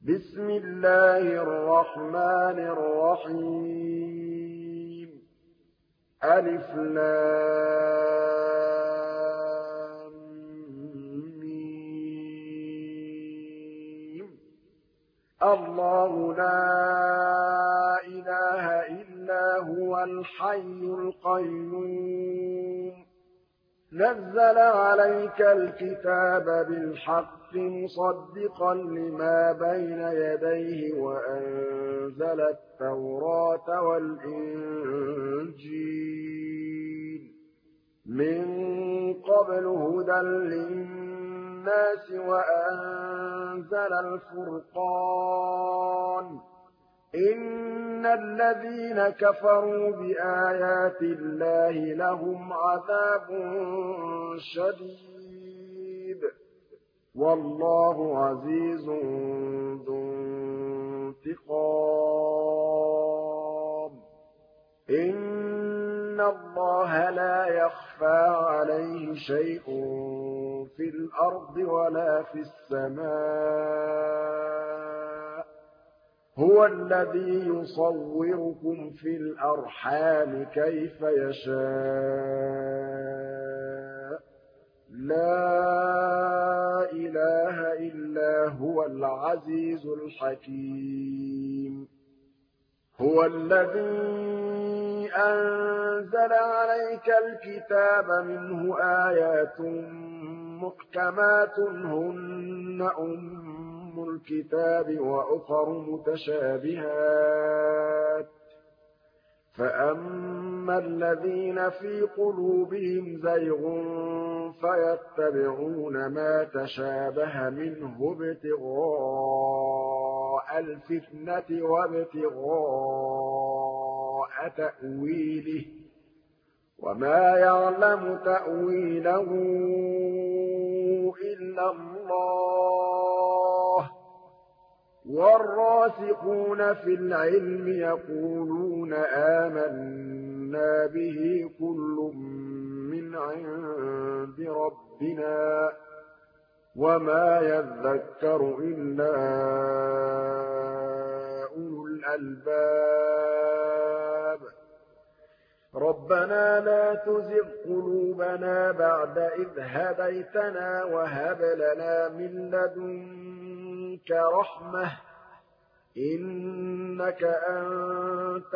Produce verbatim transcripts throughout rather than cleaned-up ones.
بسم الله الرحمن الرحيم ألف لام ميم الله لا إله إلا هو الحي القيوم نزل عليك الكتاب بالحق مصدقا لما بين يديه وأنزل التوراة والإنجيل من قبل هدى للناس وأنزل الفرقان إن الذين كفروا بآيات الله لهم عذاب شديد والله عزيز ذو انتقام إن الله لا يخفى عليه شيء في الأرض ولا في السماء هو الذي يصوركم في الأرحام كيف يشاء لا إله إلا هو العزيز الحكيم هو الذي أنزل عليك الكتاب منه آيات محكمات هن أم الكتاب وأخر متشابهات فأما الذين في قلوبهم زيغ فيتبعون ما تشابه منه ابتغاء الفتنة وابتغاء تأويله وما يعلم تأويله إلا الله والراسخون في العلم يقولون آمنا به كل من عند ربنا وما يذكر إلا أولو الألباب ربنا لا تزغ قلوبنا بعد إذ هديتنا وهب لنا من لدنك رحمة إنك أنت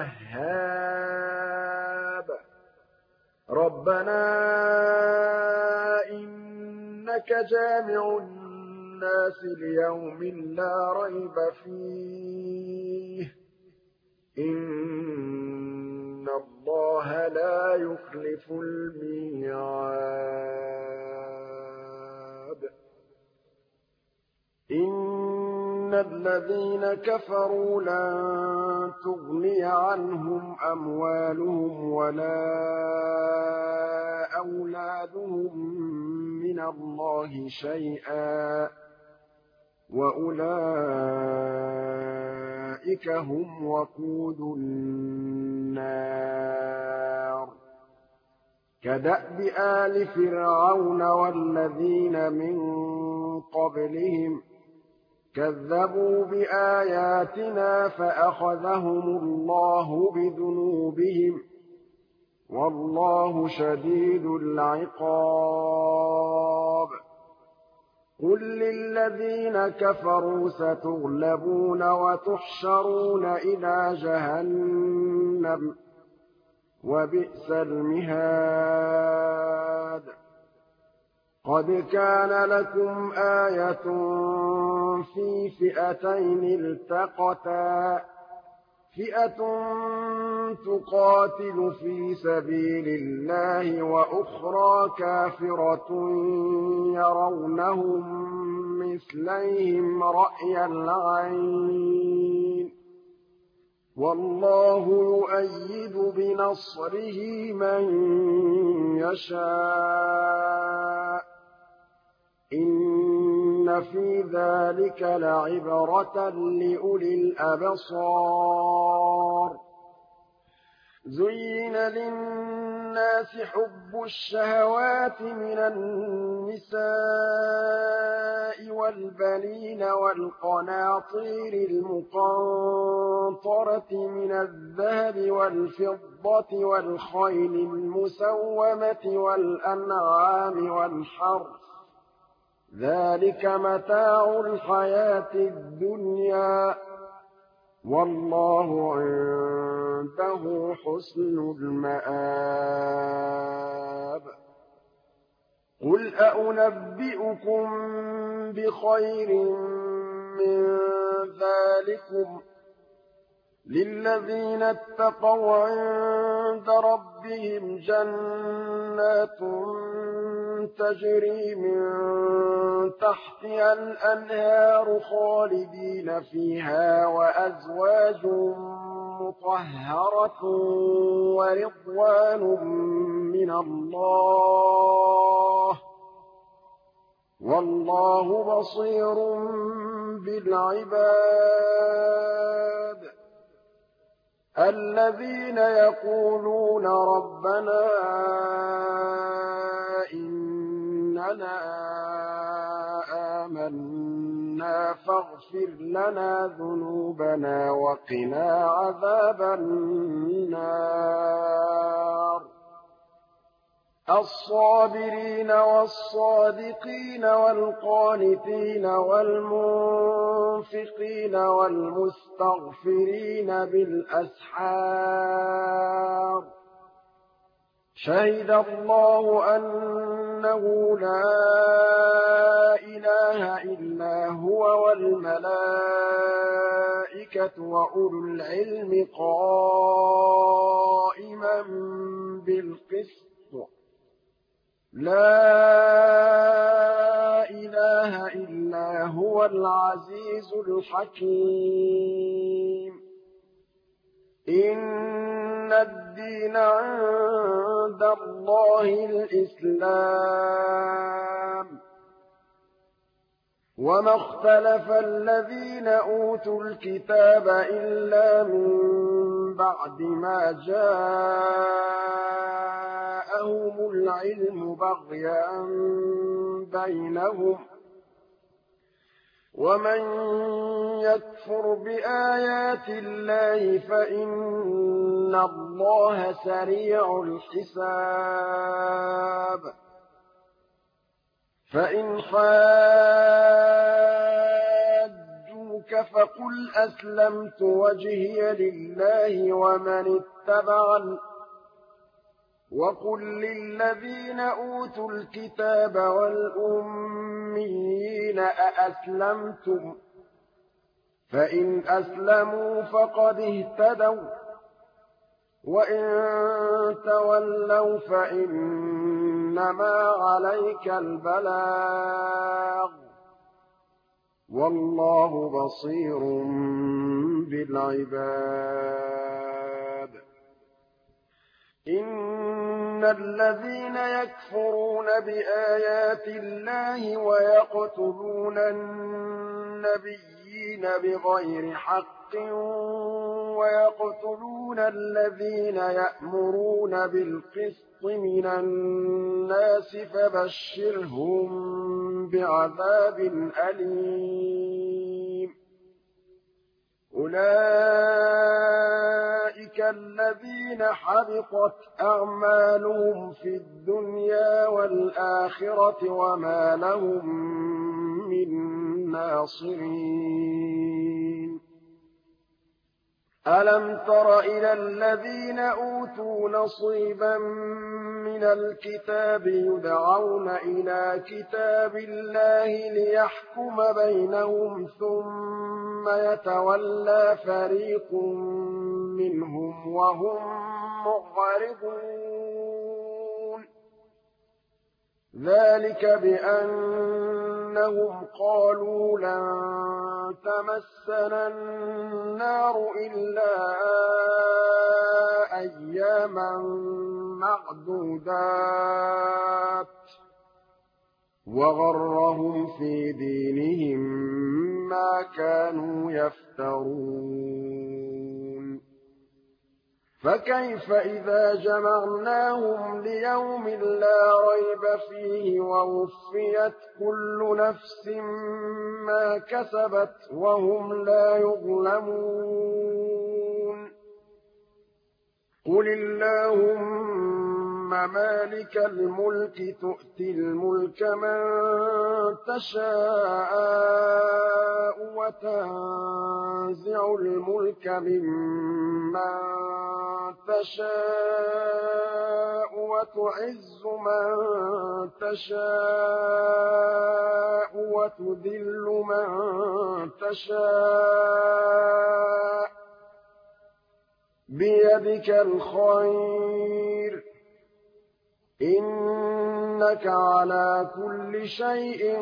الوهاب ربنا إنك جامع الناس ليوم لا ريب فيه إن الله لا يخلف الميعاد إن الذين كفروا لن تغني عنهم أموالهم ولا أولادهم من الله شيئا وأولئك هم وقود النار كدأب آل فرعون والذين من قبلهم كذبوا بآياتنا فأخذهم الله بذنوبهم والله شديد العقاب قل للذين كفروا ستغلبون وتحشرون إلى جهنم وبئس المهاد قد كان لكم آية في فئتين التقتا فئة تقاتل في سبيل الله وأخرى كافرة يرونهم مثليهم رأي العين والله يؤيد بنصره من يشاء إن في ذلك لعبرة لأولي الأبصار زين للناس حب الشهوات من النساء والبنين والقناطير المقنطرة من الذهب والفضة والخيل المسومة والأنعام والحرث ذلك متاع الحياة الدنيا والله عنده حسن المآب قل أأنبئكم بخير من ذلكم للذين اتقوا عند ربهم جنات تجري من تحتها الأنهار خالدين فيها وأزواج مطهرة ورضوان من الله والله بصير بالعباد الذين يقولون ربنا إننا آمنا فاغفر لنا ذنوبنا وقنا عذاب النار الصابرين والصادقين والقانتين والمنفقين والمستغفرين بالأسحار شهد الله أنه لا إله إلا هو والملائكة وأولو العلم قائما بالقسط لا إله إلا هو العزيز الحكيم إن الدين عند الله الإسلام وما اختلف الذين أوتوا الكتاب إلا من بعد ما جاءهم العلم بغيا بينهم ومن يكفر بآيات الله فإن الله سريع الحساب فإن حاجوك فقل أسلمت وجهي لله ومن اتبعني وقل للذين أوتوا الكتاب والأميين أأسلمتم فإن أسلموا فقد اهتدوا وإن تولوا فإنما عليك البلاغ والله بصير بالعباد إن الذين يكفرون بآيات الله ويقتلون النبيين بغير حق ويقتلون الذين يأمرون بالقسط من الناس فبشرهم بعذاب أليم أولئك الذين حبطت أعمالهم في الدنيا والآخرة وما لهم من ناصرين ألم تر إلى الذين أوتوا نصيبا من الكتاب يدعون إلى كتاب الله ليحكم بينهم ثم يتولى فريق منهم وهم معرضون ذلك بأنهم قالوا لن تمسنا النار إلا أياما معدودات وغرهم في دينهم ما كانوا يفترون فكيف إذا جمعناهم ليوم لا ريب فيه ووفيت كل نفس ما كسبت وهم لا يظلمون قل اللهم مالك الملك تؤتي الملك من تشاء وتنزع الملك ممن تشاء وتعز من تشاء وتذل من تشاء بيدك الخير إنك على كل شيء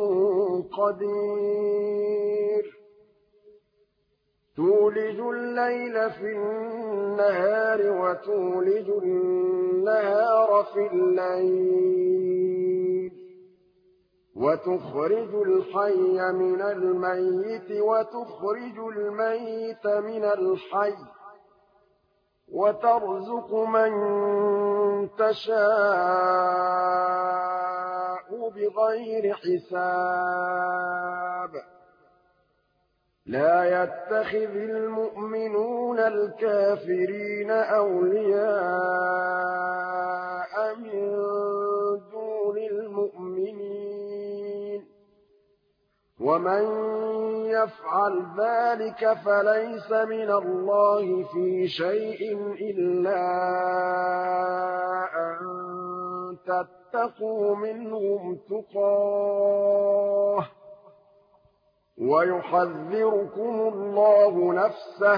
قدير تولج الليل في النهار وتولج النهار في الليل وتخرج الحي من الميت وتخرج الميت من الحي وترزق من تشاء بغير حساب لا يتخذ المؤمنون الكافرين أولياء من دون المؤمنين ومن يفعل ذلك فليس من الله في شيء إلا أن تتقوا منهم تقاه ويحذركم الله نفسه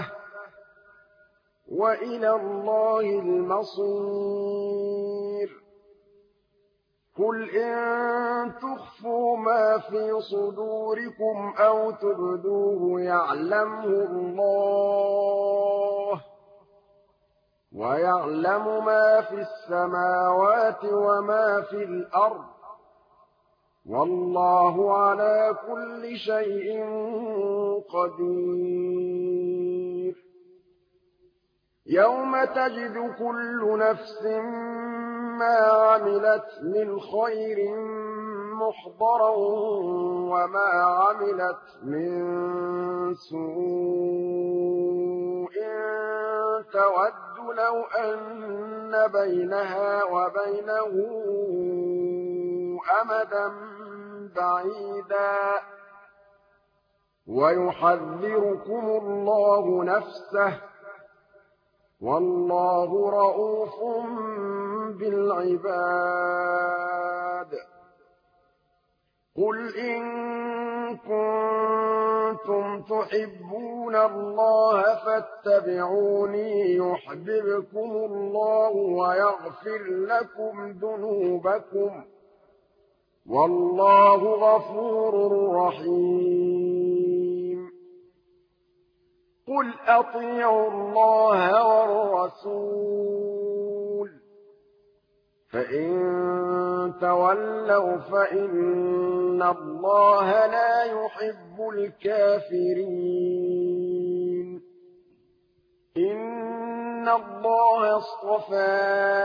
وإلى الله المصير قل إن تخفوا ما في صدوركم أو تبدوه يعلمه الله ويعلم ما في السماوات وما في الأرض والله على كل شيء قدير يوم تجد كل نفس ما عملت من خير محضرا وما عملت من سوء تود لو أن بينها وبينه أمدا بعيدا ويحذركم الله نفسه والله رءوف بالعباد قل إن كنتم تحبون الله فاتبعوني يحببكم الله ويغفر لكم ذنوبكم والله غفور رحيم قل أطيعوا الله والرسول فإن تولوا فإن الله لا يحب الكافرين إن الله اصطفى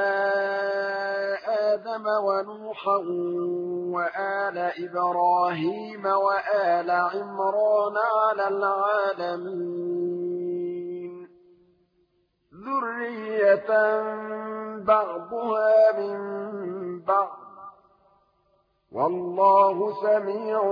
آدم ونوحا وآل إبراهيم وآل عمران على العالمين ذرية بعضها من بعض والله سميع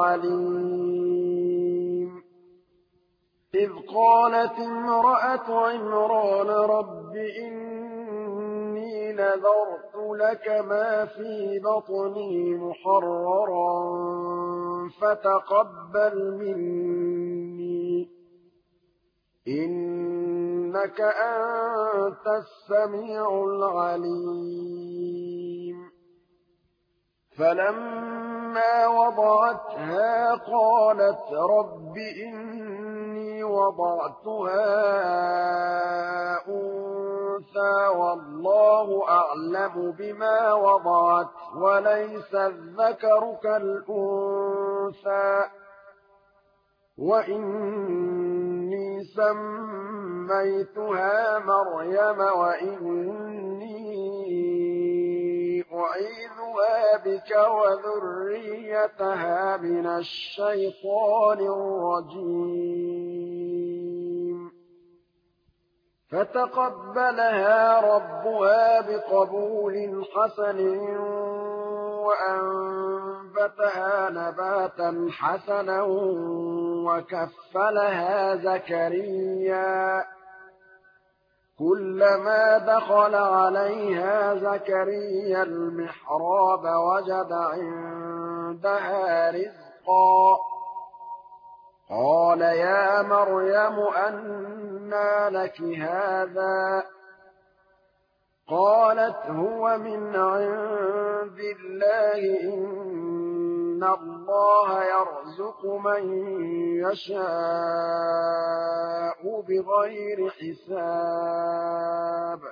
عليم إذ قالت امرأة عمران رب إني نذرت لك ما في بطني محررا فتقبل مني إنك أنت السميع العليم فلما وضعتها قالت رب إني وضعتها أنثى والله أعلم بما وضعت وليس الذكر كالأنثى وإني سميتها مريم وإني أعيذها بك وذريتها من الشيطان الرجيم فتقبلها ربها بقبول حسن وأنبتها نباتا حسنا وكفلها زكريا كلما دخل عليها زكريا المحراب وجد عندها رزقا قال يا مريم أنى لك هذا قالت هو من عند الله إن الله يرزق من يشاء بغير حساب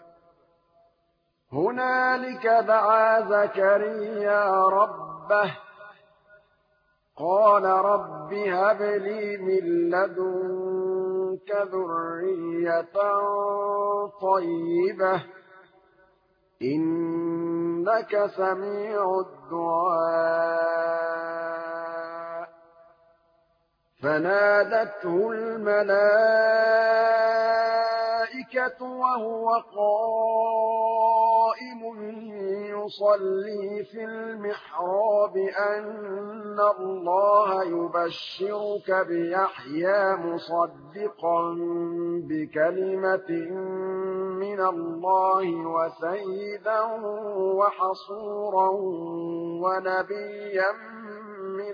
هنالك دعا زكريا ربه قال رب هب لي من لدنك ذرية طيبة إنك سميع الدعاء فنادته الملائكة وهو قائم يصلي في المحراب أن الله يبشرك بيحيى مصدقا بكلمة من الله وسيدا وحصورا ونبيا من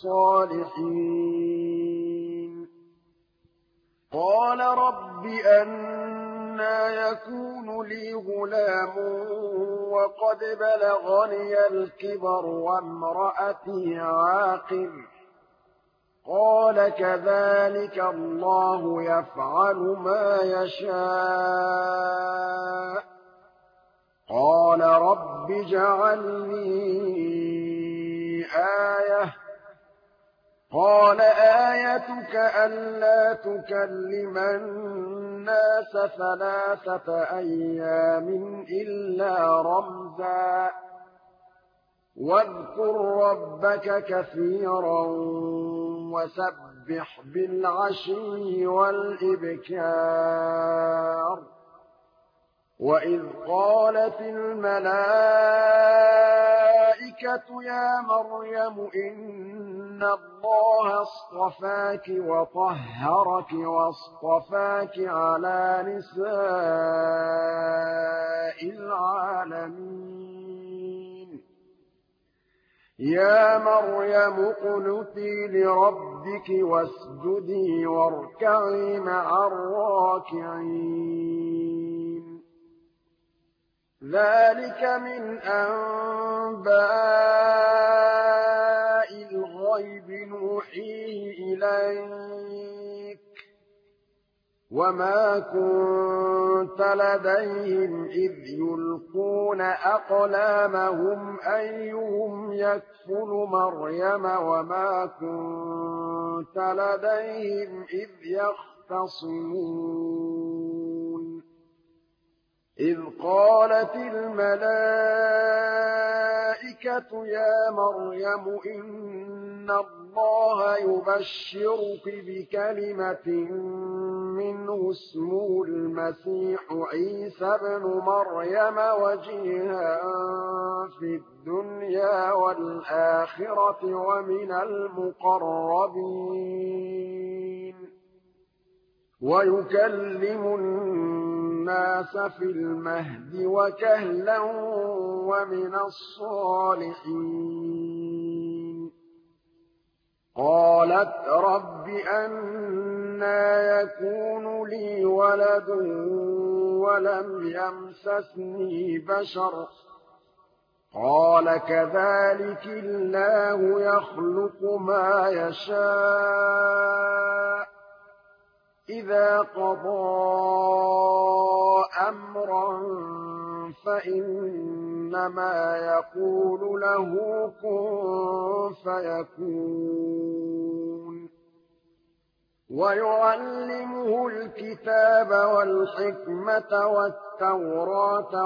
الصالحين قال رب أنى يكون لي غلام وقد بلغني الكبر وامرأتي عاقر قال كذلك الله يفعل ما يشاء قال رب اجعل لي آية قال آيتك ألا تكلم الناس ثلاثة أيام إلا رمزا واذكر ربك كثيرا وسبح بالعشي والإبكار وإذ قالت الملائكة يا مريم إن الله اصطفاك وطهرك واصطفاك على نساء العالمين يا مريم اقنتي لربك واسجدي واركعي مع الراكعين ذلك من أنباء الغيب نوحيه إليك وما كنت لديهم إذ يلقون أقلامهم أيهم يكفل مريم وما كنت لديهم إذ يختصمون إذ قالت الملائكة يا مريم إن الله يبشرك بكلمة منه اسمه المسيح عيسى ابن مريم وجيها في الدنيا والآخرة ومن المقربين ويكلم الناس في المهد وكهلا ومن الصالحين قالت رب أنى يكون لي ولد ولم يمسسني بشر قال كذلك الله يخلق ما يشاء إذا قضى أمرا فإنما يقول له كن فيكون ويعلمه الكتاب والحكمة والتوراة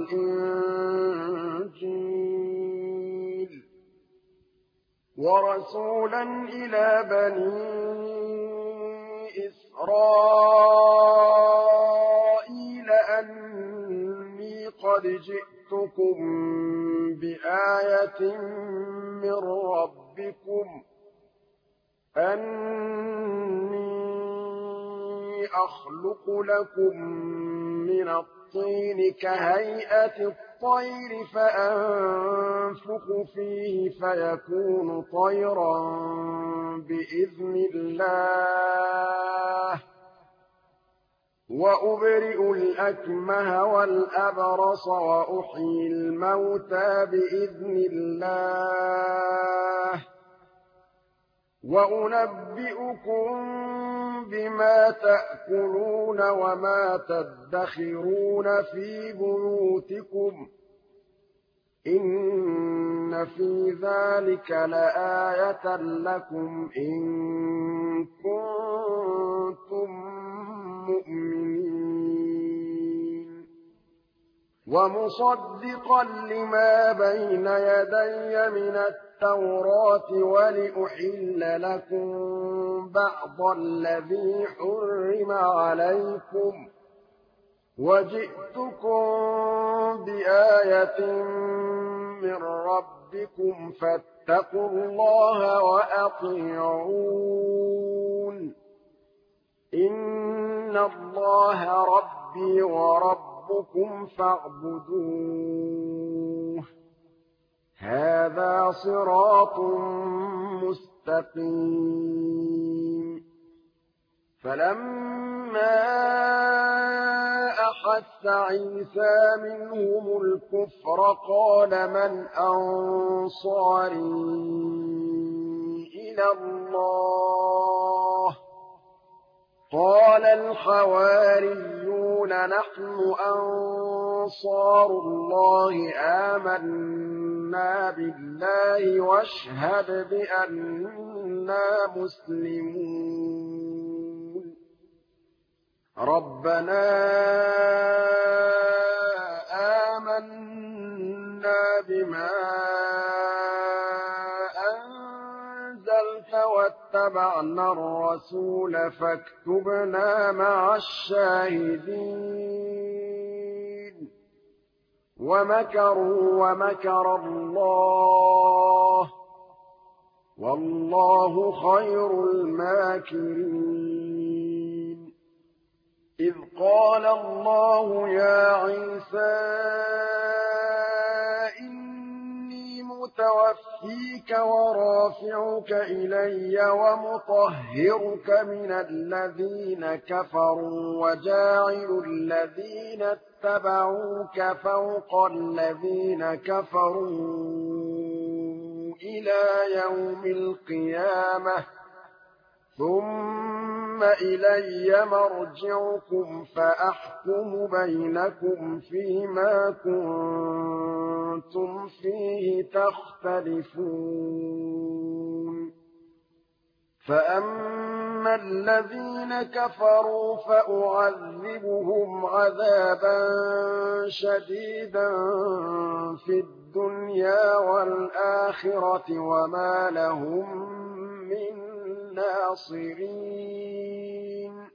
والإنجيل ورسولا إلى بني إسرائيل أني قد جئتكم بآية من ربكم أني أخلق لكم من الطين كهيئة الطير فأنفخ فيه فيكون طيرا بإذن الله وأبرئ الأكمه والأبرص وأحيي الموتى بإذن الله وأنبئكم بما تأكلون وما تدخرون في بيوتكم إن في ذلك لآية لكم إن كنتم مؤمنين ومصدقا لما بين يدي من التوراة ولأحل لكم بعض الذي حرم عليكم وجئتكم بآية من ربكم فاتقوا الله وأطيعون إن الله ربي وربكم فاعبدوه هذا صراط مستقيم فلما أحس عيسى منهم الكفر قال من أنصاري إلى الله قال الحواريون نحن أنصار الله آمنا بالله واشهد بأننا مسلمون ربنا آمنا بما أنزلت واتبعنا الرسول فاكتبنا مع الشاهدين ومكروا ومكر الله والله خير الماكرين إذ قال الله يا عيسى إني متوفيك ورافعك إلي ومطهرك من الذين كفروا وجاعل الذين اتبعوك فوق الذين كفروا إلى يوم القيامة ثم إلي مرجعكم فأحكم بينكم فيما كنتم فيه تختلفون فأما الذين كفروا فأعذبهم عذابا شديدا في الدنيا والآخرة وما لهم من ناصرين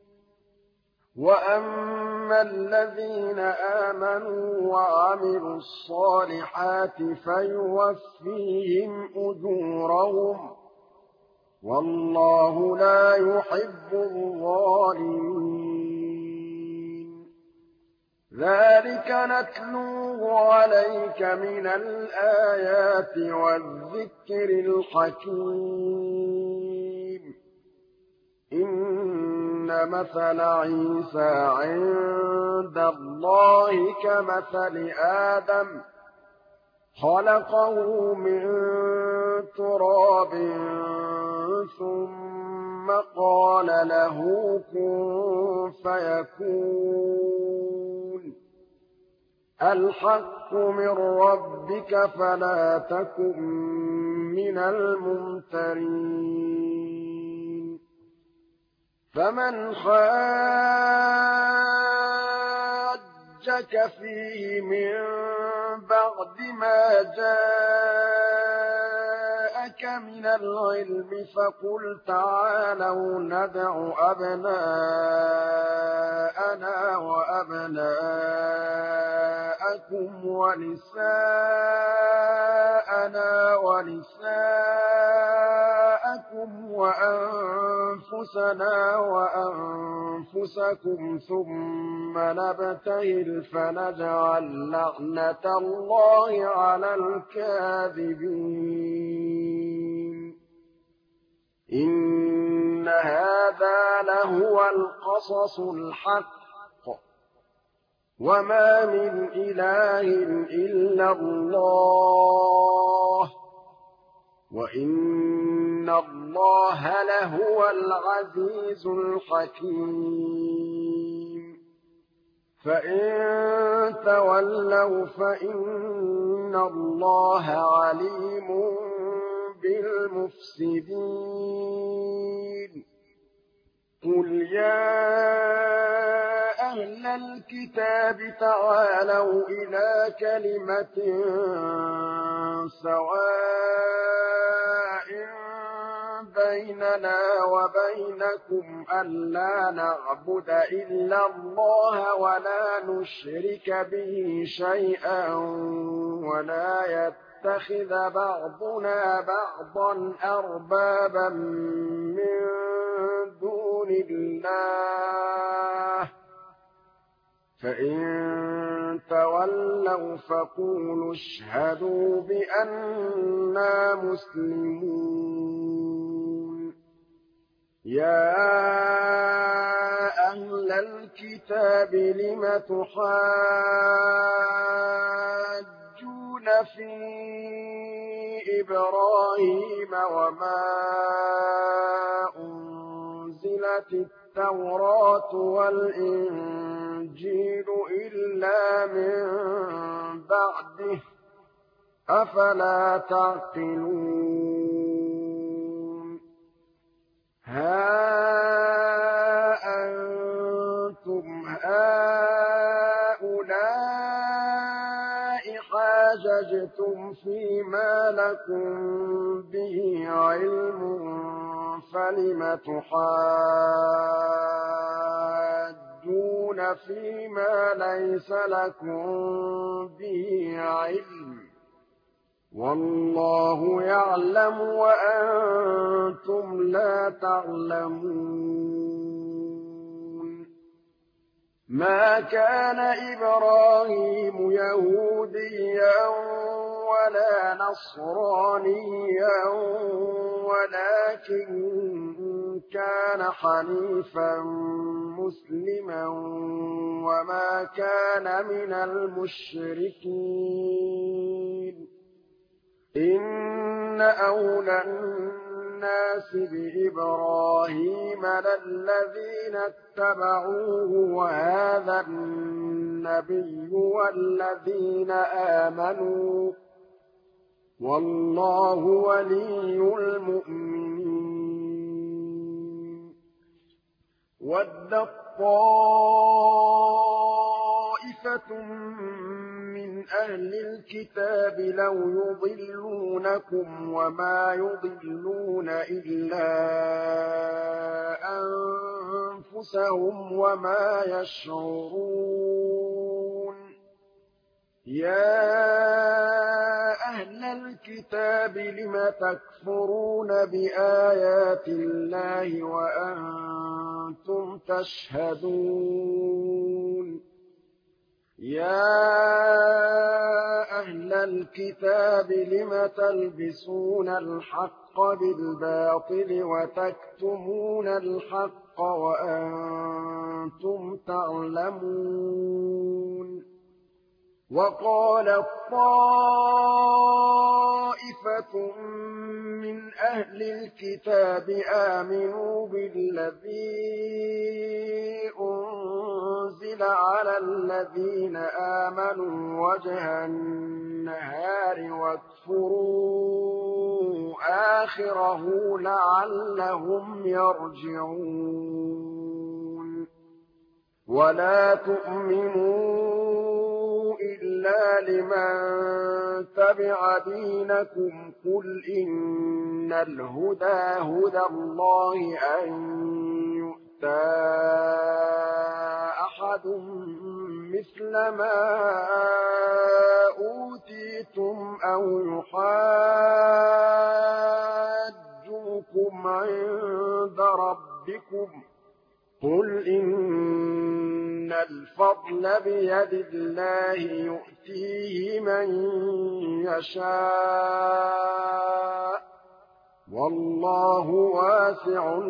وأما الذين آمنوا وعملوا الصالحات فيوفيهم أجورهم والله لا يحب الظالمين ذلك نتلوه عليك من الآيات والذكر الحكيم إن مثل عيسى عند الله كمثل آدم خلقه من تراب ثم قال له كن فيكون الحق من ربك فلا تكن من الممترين فمن حاجك فيه من بعد ما جاءك من العلم فقل تعالوا ندع أبناءنا وأبناءكم ونساءنا ونساءكم وأنفسنا وأنفسكم ثم نبتهل فنجعل لعنة الله على الكاذبين إن هذا لهو القصص الحق وما من إله إلا الله وإن الله لهو العزيز الحكيم فإن تولوا فإن الله عليم بالمفسدين قل يا أهل الكتاب تعالوا إلى كلمة سواء بيننا وبينكم ألا نعبد إلا الله ولا نشرك به شيئا ولا يتخذ بعضنا بعضا أربابا من دون الله فإن تولوا فقولوا اشهدوا بأننا مسلمون يا أهل الكتاب لم تحاجون في إبراهيم وما أنزلت التوراة والإنجيل إلا من بعده أفلا تعقلون ها أنتم هؤلاء حاججتم فيما لكم به علم فلم تحاجون فيما ليس لكم به علم والله يعلم وأنتم لا تعلمون ما كان إبراهيم يهوديا ولا نصرانيا ولكن كان حنيفا مسلما وما كان من المشركين إن أولى الناس بإبراهيم للذين اتبعوه وهذا النبي والذين آمنوا والله ولي المؤمنين ودت طائفة من أهل الكتاب لو يضلونكم وما يضلون إلا أنفسهم وما يشعرون يا أهل الكتاب لم تكفرون بآيات الله وأنتم تشهدون يا أهل الكتاب لم تلبسون الحق بالباطل وتكتمون الحق وأنتم تعلمون وقالت طائفة من أهل الكتاب آمنوا بالذي أنزل على الذين آمنوا وجه النهار واكفروا آخره لعلهم يرجعون ولا تؤمنوا إلا لمن تبع دينكم قل إن الهدى هدى الله أن يؤتى أحد مثل ما أوتيتم أو يحاجوكم عند ربكم قل إن الفضل بيد الله يؤتيه من يشاء والله واسع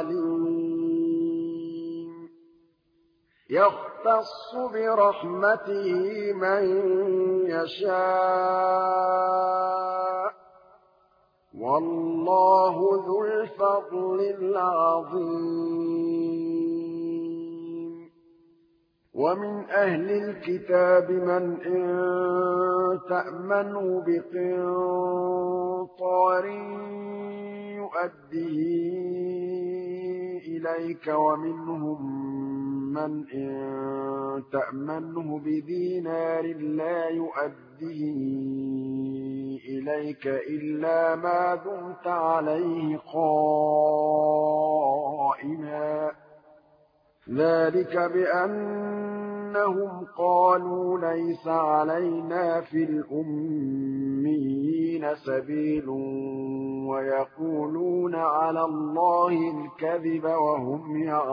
عليم يختص برحمته من يشاء والله ذو الفضل العظيم ومن أهل الكتاب من إن تأمنه بقنطار يؤديه إليك ومنهم من إن تأمنه بدينار لا يؤديه إليك إلا ما دمت عليه قائما ذلك بأنهم قالوا ليس علينا في الأميين سبيل ويقولون على الله الكذب وهم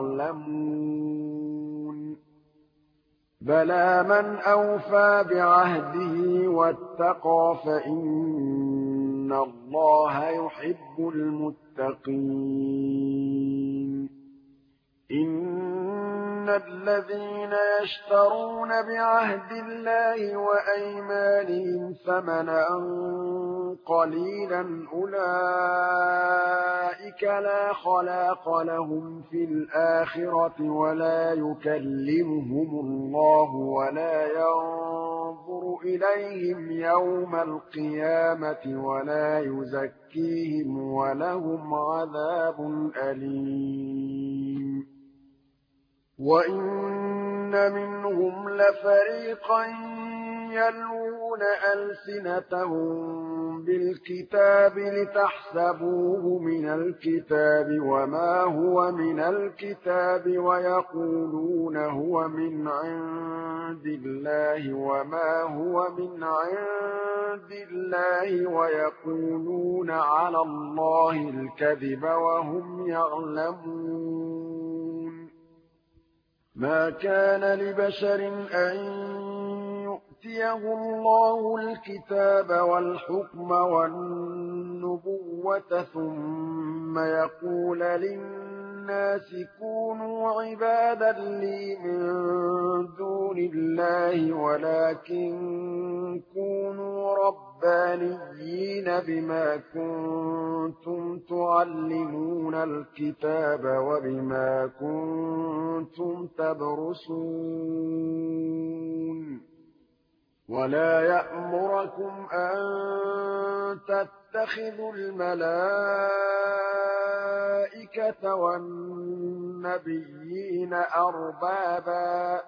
يعلمون بلى من أوفى بعهده واتقى فإن الله يحب المتقين إن الذين يشترون بعهد الله وأيمانهم ثمنا قليلا أولئك لا خلاق لهم في الآخرة ولا يكلمهم الله ولا ينظر إليهم يوم القيامة ولا يزكيهم ولهم عذاب أليم وإن منهم لفريقا يلوون ألسنتهم بالكتاب لتحسبوه من الكتاب وما هو من الكتاب ويقولون هو من عند الله وما هو من عند الله ويقولون على الله الكذب وهم يعلمون ما كان لبشر أن يؤتيه الله الكتاب والحكم والنبوة ثم يقول للناس كونوا عبادا لي من دون الله ولكن كونوا ربانيين بما كنتم تعلمون الكتاب وبما كنتم تدرسون ولا يأمركم أن تتخذوا الملائكة والنبيين أربابا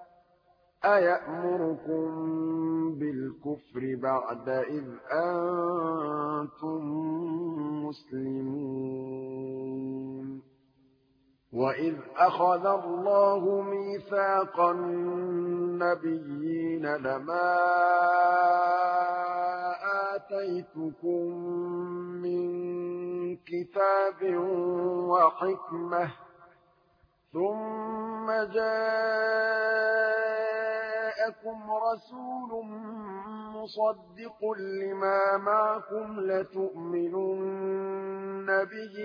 أيأمركم بالكفر بعد إذ أنتم مسلمون وإذ أخذ الله ميثاق النبيين لما آتيتكم من كتاب وحكمة ثم جاءكم رسول مصدق لما معكم لتؤمنن به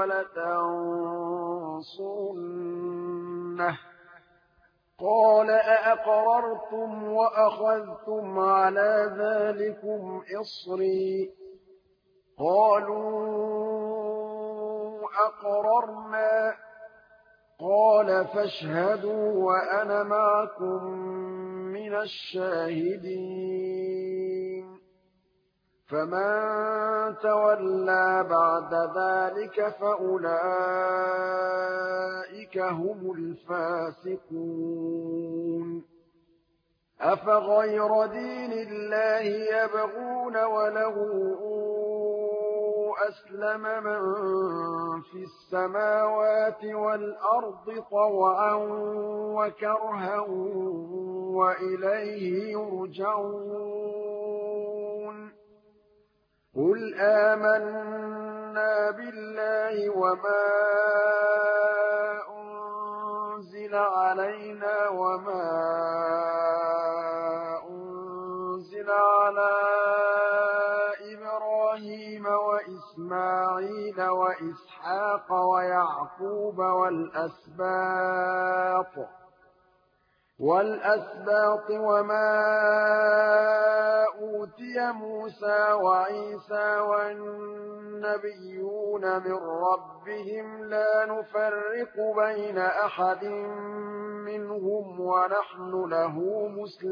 ولتنصرنه قال أأقررتم وأخذتم على ذلكم إصري قالوا أقررنا قال فاشهدوا وأنا معكم من الشاهدين فمن تولى بعد ذلك فأولئك هم الفاسقون أفغير دين الله يبغون وله أسلم من في السماوات والأرض طوعا وكرها وإليه يرجعون قل آمنا بالله وما أنزل علينا وما أنزل على إبراهيم وإسماعيل وإسحاق ويعقوب والأسباط والأسباط وما أوتي موسى وعيسى والنبيون من ربهم لا نفرق بين أحد منهم ونحن له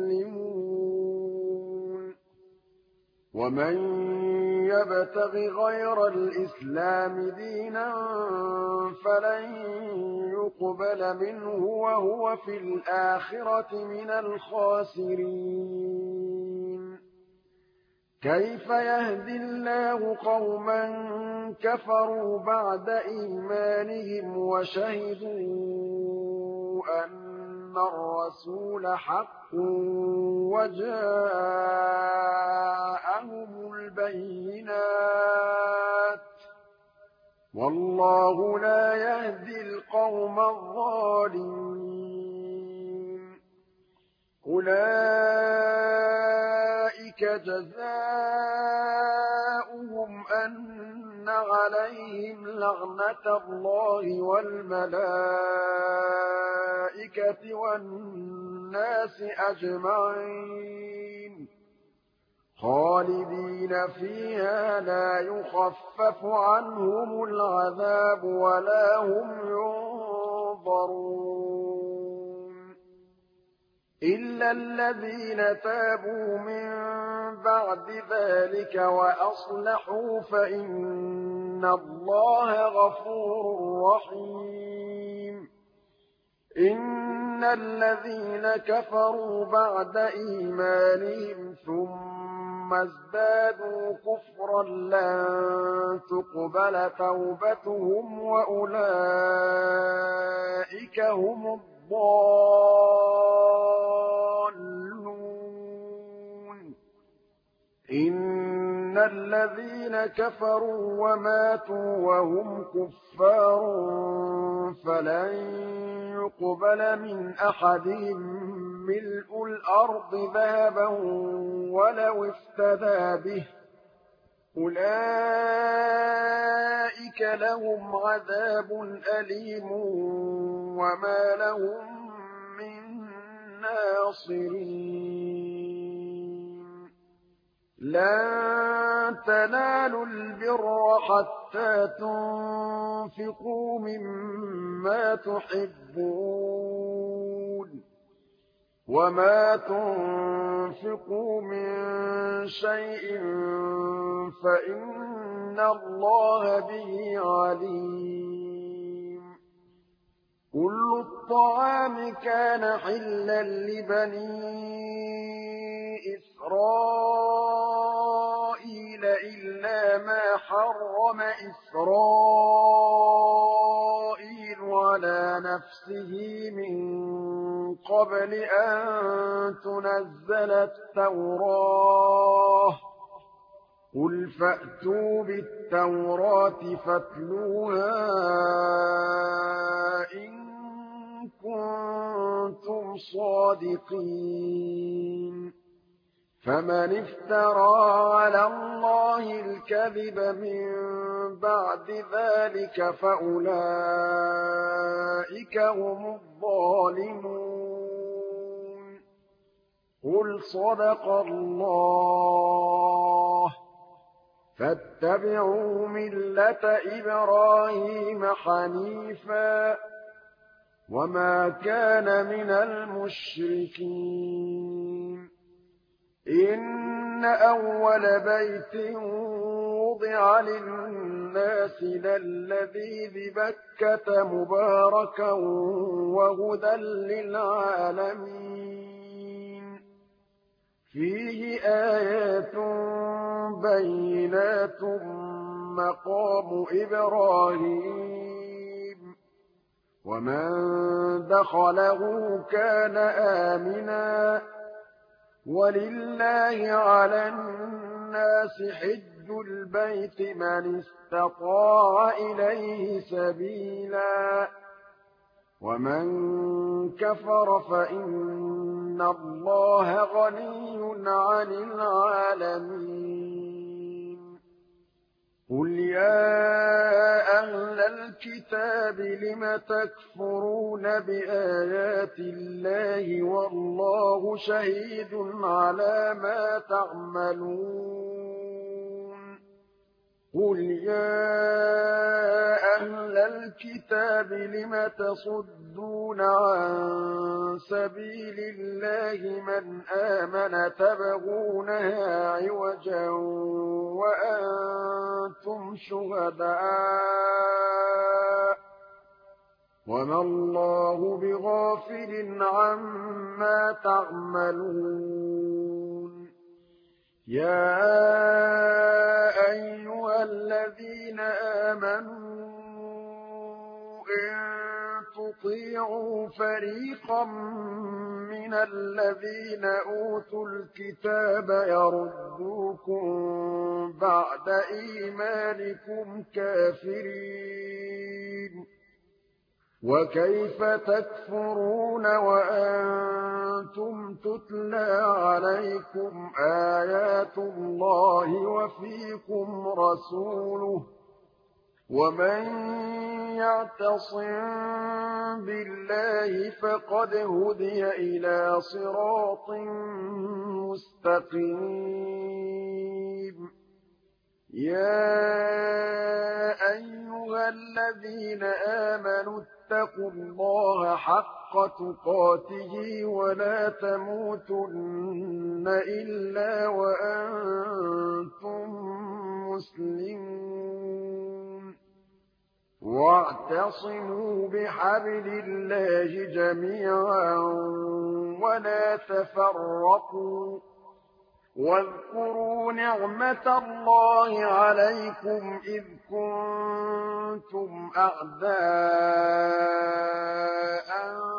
مسلمون ومن يبتغ غير الإسلام دينا فلن يقبل منه وهو في الآخرة من الخاسرين كيف يهدي الله قوما كفروا بعد إيمانهم وشهدوا أن الرسول حق وجاءهم البينات والله لا يهدي القوم الظالمين أولئك جزاؤهم أن عليهم لعنة الله والملائكة والناس أجمعين خالدين فيها لا يخفف عنهم العذاب ولا هم ينظرون إلا الذين تابوا من بعد ذلك وأصلحوا فإن الله غفور رحيم إن الذين كفروا بعد إيمانهم ثم ازدادوا كفرا لن تقبل توبتهم وأولئك هم الضالون إن الذين كفروا وماتوا وهم كفار فلن يقبل من أحدهم ملء الأرض ذهبا ولو افتدى به أولئك لهم عذاب أليم وما لهم من ناصرين لن تنالوا البر حتى تنفقوا مما تحبون وما تنفقوا من شيء فإن الله به عليم كل الطعام كان حلا لبني إسرائيل إلا ما حرم إسرائيل على نفسه من قبل أن تنزل التوراة قل فأتوا بالتوراة فاتلوها إن كنتم صادقين فمن افترى على الله الكذب من بعد ذلك فأولئك هم الظالمون قل صدق الله فاتبعوا ملة إبراهيم حنيفا وما كان من المشركين إن أول بيت وضع للناس للذي ببكة مباركا وهدى للعالمين فيه آيات بينات مقام إبراهيم ومن دخله كان آمنا ولله على الناس حج البيت من استطاع إليه سبيلا ومن كفر فإن الله غني عن العالمين قل يا أهل الكتاب لم تكفرون بآيات الله والله شهيد على ما تعملون قل يا أهل الكتاب لم تصدون عن سبيل الله من آمن تبغونها عوجا وأنتم شهداء وما الله بغافل عما تعملون يا أيها الذين آمنوا إن تطيعوا فريقا من الذين أوتوا الكتاب يردوكم بعد إيمانكم كافرين وكيف تكفرون وأنتم تتلى عليكم آيات الله وفيكم رسوله ومن يعتصم بالله فقد هدي إلى صراط مستقيم يا أيها الذين آمنوا اتقوا الله حق تقاته ولا تموتن إلا وأنتم مسلمون واعتصموا بحبل الله جميعا ولا تفرقوا واذكروا نعمة الله عليكم إذ كنتم أعداء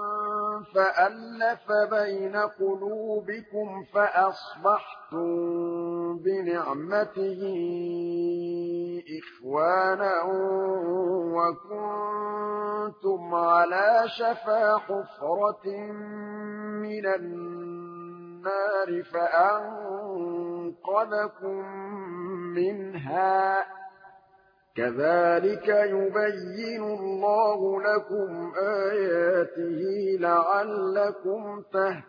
فألف بين قلوبكم فأصبحتم بنعمته إخوانا وكنتم على شفا حفرة من النار فأنقذكم منها كذلك يبين الله لكم آياته لعلكم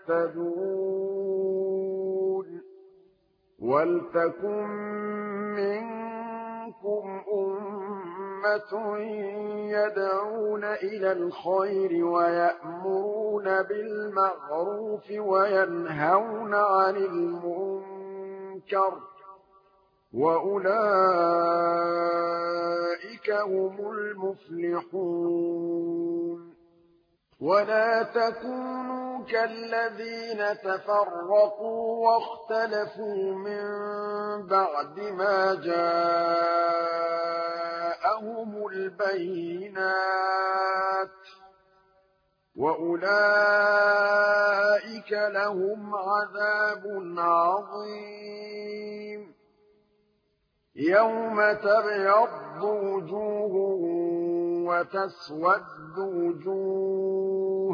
تهتدون ولتكن منكم أمة يدعون إلى الخير ويأمرون بالمعروف وينهون عن المنكر وأولئك هم المفلحون ولا تكونوا كالذين تفرقوا واختلفوا من بعد ما جاءهم البينات وأولئك لهم عذاب عظيم يوم تبيض وجوه وتسود وجوه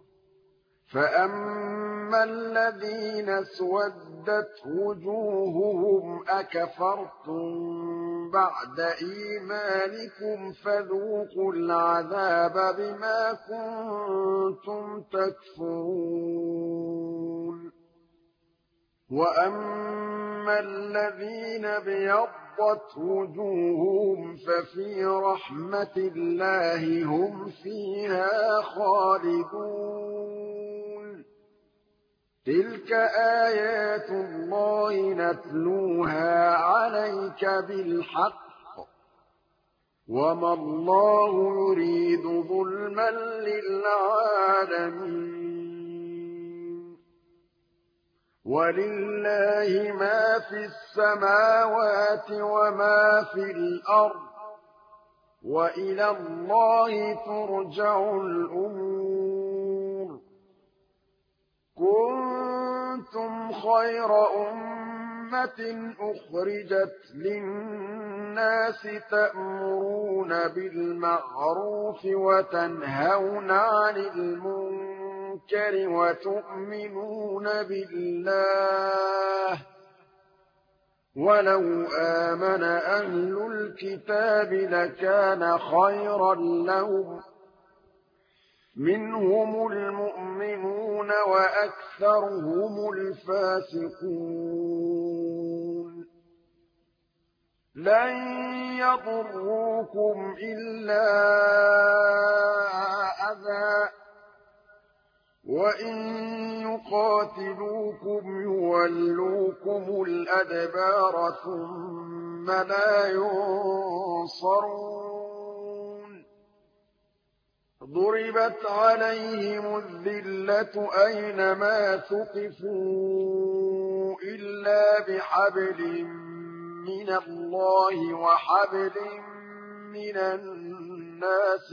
فأما الذين اسودت وجوههم أكفرتم بعد إيمانكم فذوقوا العذاب بما كنتم تكفرون وأما الذين ابيضت وجوههم ففي رحمة الله هم فيها خالدون تِلْكَ آيَاتُ اللَّهِ نَتْلُوهَا عَلَيْكَ بِالْحَقِّ ۚ وَمَا اللَّهُ يُرِيدُ ظُلْمًا لِّلْعَالَمِينَ وَلِلَّهِ مَا فِي السَّمَاوَاتِ وَمَا فِي الْأَرْضِ ۚ وَإِلَى اللَّهِ تُرْجَعُ الْأُمُورُ كُنتُمْ خَيْرَ أُمَّةٍ أُخْرِجَتْ لِلنَّاسِ تَأْمُرُونَ بِالْمَعْرُوفِ وَتَنْهَوْنَ عَنِ الْمُنكَرِ وَتُؤْمِنُونَ بِاللَّهِ ۗ وَلَوْ آمَنَ أَهْلُ الْكِتَابِ لَكَانَ خَيْرًا لَّهُم ۚ مِّنْهُمُ الْمُؤْمِنُونَ وَأَكْثَرُهُمُ الْفَاسِقُونَ لَن يَضُرُّوكُمْ إِلَّا أَذًى ۖ وَإِن يُقَاتِلُوكُمْ يُوَلُّوكُمُ الْأَدْبَارَ ثُمَّ لَا يُنصَرُونَ ضُرِبَتْ عَلَيْهِمُ الذِّلَّةُ أَيْنَمَا ثُقِفُوا إِلَّا بِحَبْلٍ مِّنَ اللَّهِ وَحَبْلٍ مِّنَ النَّاسِ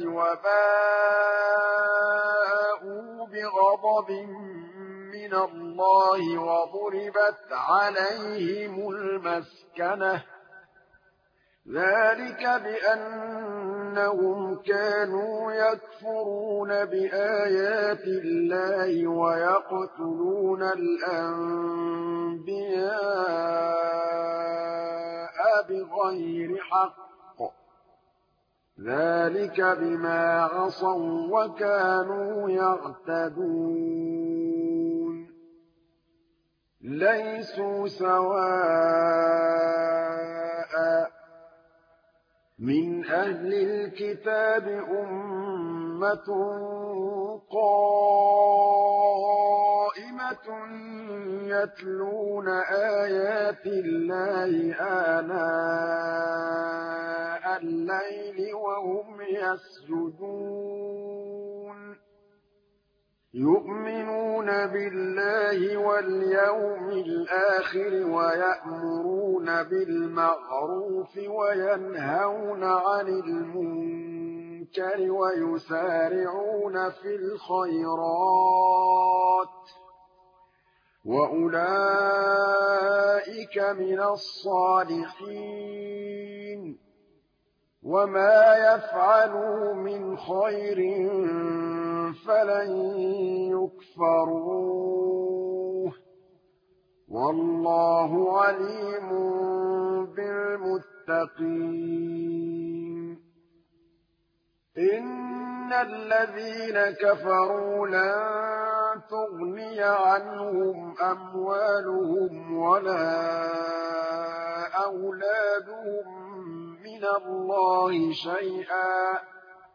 وَبَاءُوا بِغَضَبٍ مِّنَ اللَّهِ وَضُرِبَتْ عَلَيْهِمُ الْمَسْكَنَةُ ۚ ذَٰلِكَ بِأَنَّهُمْ كَانُوا يَكْفُرُونَ بِآيَاتِ اللَّهِ وَيَقْتُلُونَ الْأَنبِيَاءَ بِغَيْرِ حَقٍّ ۚ ذَٰلِكَ بِمَا عَصَوا وَّكَانُوا يَعْتَدُونَ لَيْسُوا سَوَاءً ۗ مِّنْ أَهْلِ الْكِتَابِ أُمَّةٌ قَائِمَةٌ يَتْلُونَ آيَاتِ اللَّهِ آنَاءَ اللَّيْلِ وَهُمْ يَسْجُدُونَ يُؤْمِنُونَ بِاللَّهِ وَالْيَوْمِ الْآخِرِ وَيَأْمُرُونَ بِالْمَعْرُوفِ وَيَنْهَوْنَ عَنِ الْمُنكَرِ وَيُسَارِعُونَ فِي الْخَيْرَاتِ ۚ وَأُولَٰئِكَ مِنَ الصَّالِحِينَ وَمَا يَفْعَلُوا مِنْ خَيْرٍ فَلَن يُكْفَرُوهُ ۗ وَاللَّهُ عَلِيمٌ بِالْمُتَّقِينَ إِنَّ الَّذِينَ كَفَرُوا لَن تُغْنِيَ عَنْهُمْ أَمْوَالُهُمْ وَلَا أَوْلَادُهُم مِّنَ اللَّهِ شَيْئًا ۖ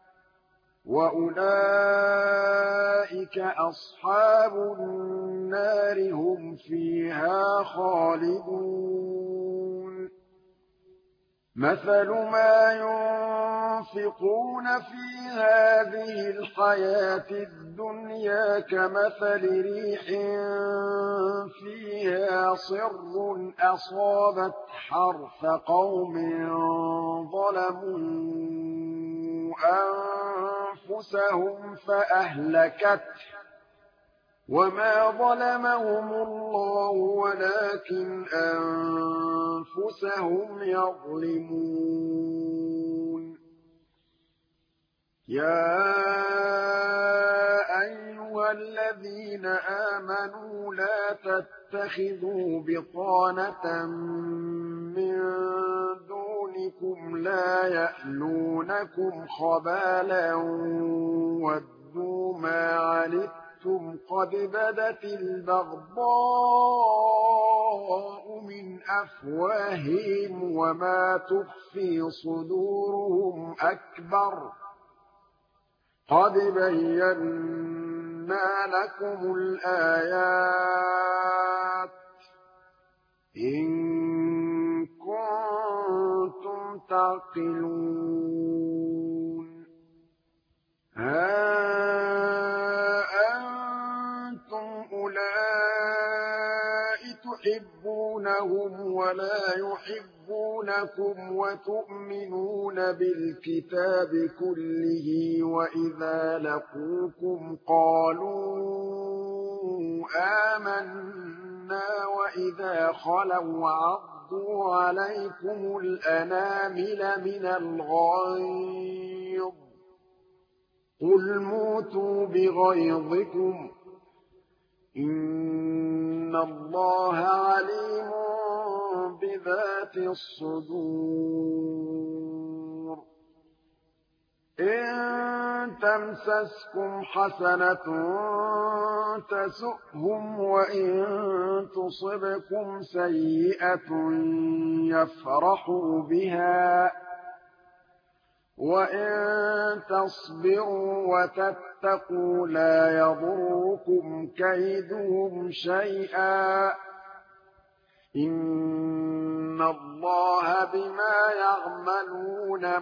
وَأُولَٰئِكَ أَصْحَابُ النَّارِ ۖ هُمْ فِيهَا خَالِدُونَ مَثَلُ مَا يُنفِقُونَ فِي هَٰذِهِ الْحَيَاةِ الدُّنْيَا كَمَثَلِ رِيحٍ فِيهَا صِرٌّ أَصَابَتْ حَرْثَ قَوْمٍ ظَلَمُوا أَنفُسَهُمْ فَأَهْلَكَتْهُ ۚ وَمَا ظَلَمَهُمُ اللَّهُ وَلَٰكِنْ أَنفُسَهُمْ يَظْلِمُونَ يَا أَيُّهَا الَّذِينَ آمَنُوا لَا تَتَّخِذُوا بِطَانَةً مِّن دُونِكُمْ لَا يَأْلُونَكُمْ خَبَالًا وَدُّوا مَا عَنِتُّمْ قَدْ بَدَتِ الْبَغْضَاءُ مِنْ أَفْوَاهِهِمْ وَمَا تُخْفِي صُدُورُهُمْ أَكْبَرُ ۚ قَدْ بَيَّنَّا لكم الآيات إن كنتم تعقلون ها أنتم أولئك تحبونهم ولا يحبونكم وتؤمنون بالكتاب كله وإذا لقوكم قالوا آمنا وإذا خلوا عضوا عليكم الأنامل من الغيظ قل موتوا بغيظكم إن الله عليم بذات الصدور إن تمسسكم حسنة تسؤهم وإن تصبكم سيئة يفرحوا بها وإن تصبروا وتتقوا لا يضركم كيدهم شيئا إن الله بما يعملون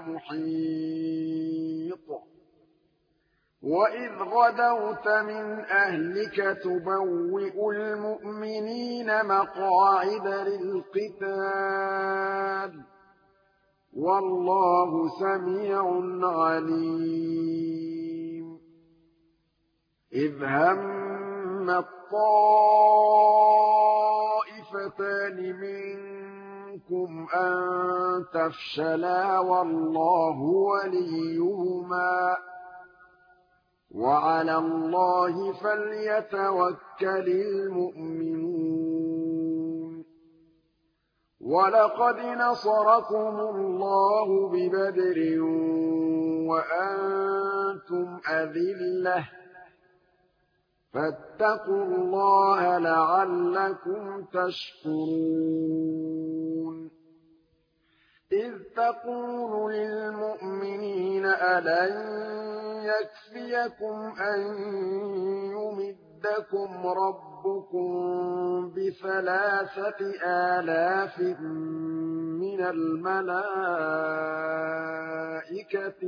محيط وإذ غدوت من أهلك تبوئ المؤمنين مقاعد للقتال والله سميع عليم إذ هم الطائفتان منكم أن تفشلا والله وليهما وعلى الله فليتوكل المؤمنون ولقد نصركم الله ببدر وأنتم أذلة فاتقوا الله لعلكم تشكرون إذ تقول للمؤمنين ألن يكفيكم أن يمدكم ربكم بثلاثة آلاف من الملائكة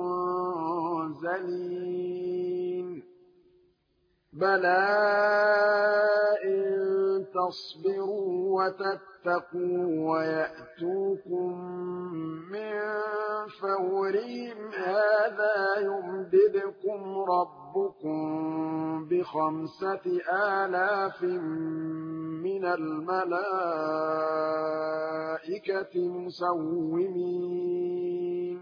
منزلين بلى إن تصبروا وتتقوا ويأتوكم من فورهم هذا يمددكم ربكم بخمسة آلاف من الملائكة مسومين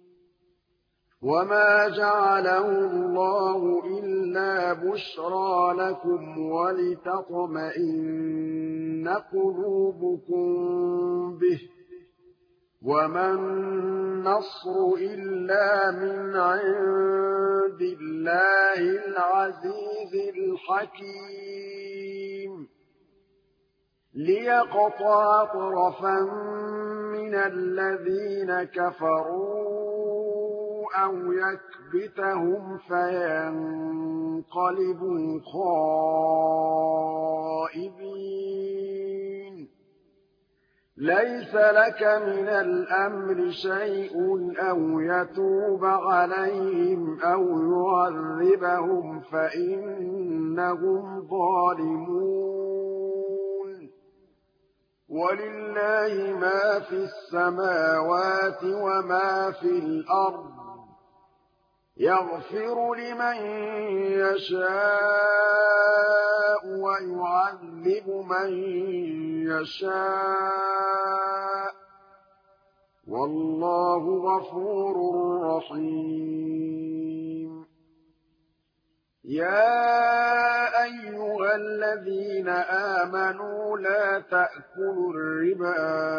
وما جعله الله إلا بشرى لكم ولتطمئن قلوبكم به وما النصر إلا من عند الله العزيز الحكيم ليقطع طرفا من الذين كفروا أو يكبتهم فينقلبوا خائبين ليس لك من الأمر شيء أو يتوب عليهم أو يعذبهم فإنهم ظالمون ولله ما في السماوات وما في الأرض يغفر لمن يشاء ويعذب من يشاء والله غفور رحيم يا أيها الذين آمنوا لا تأكلوا الربا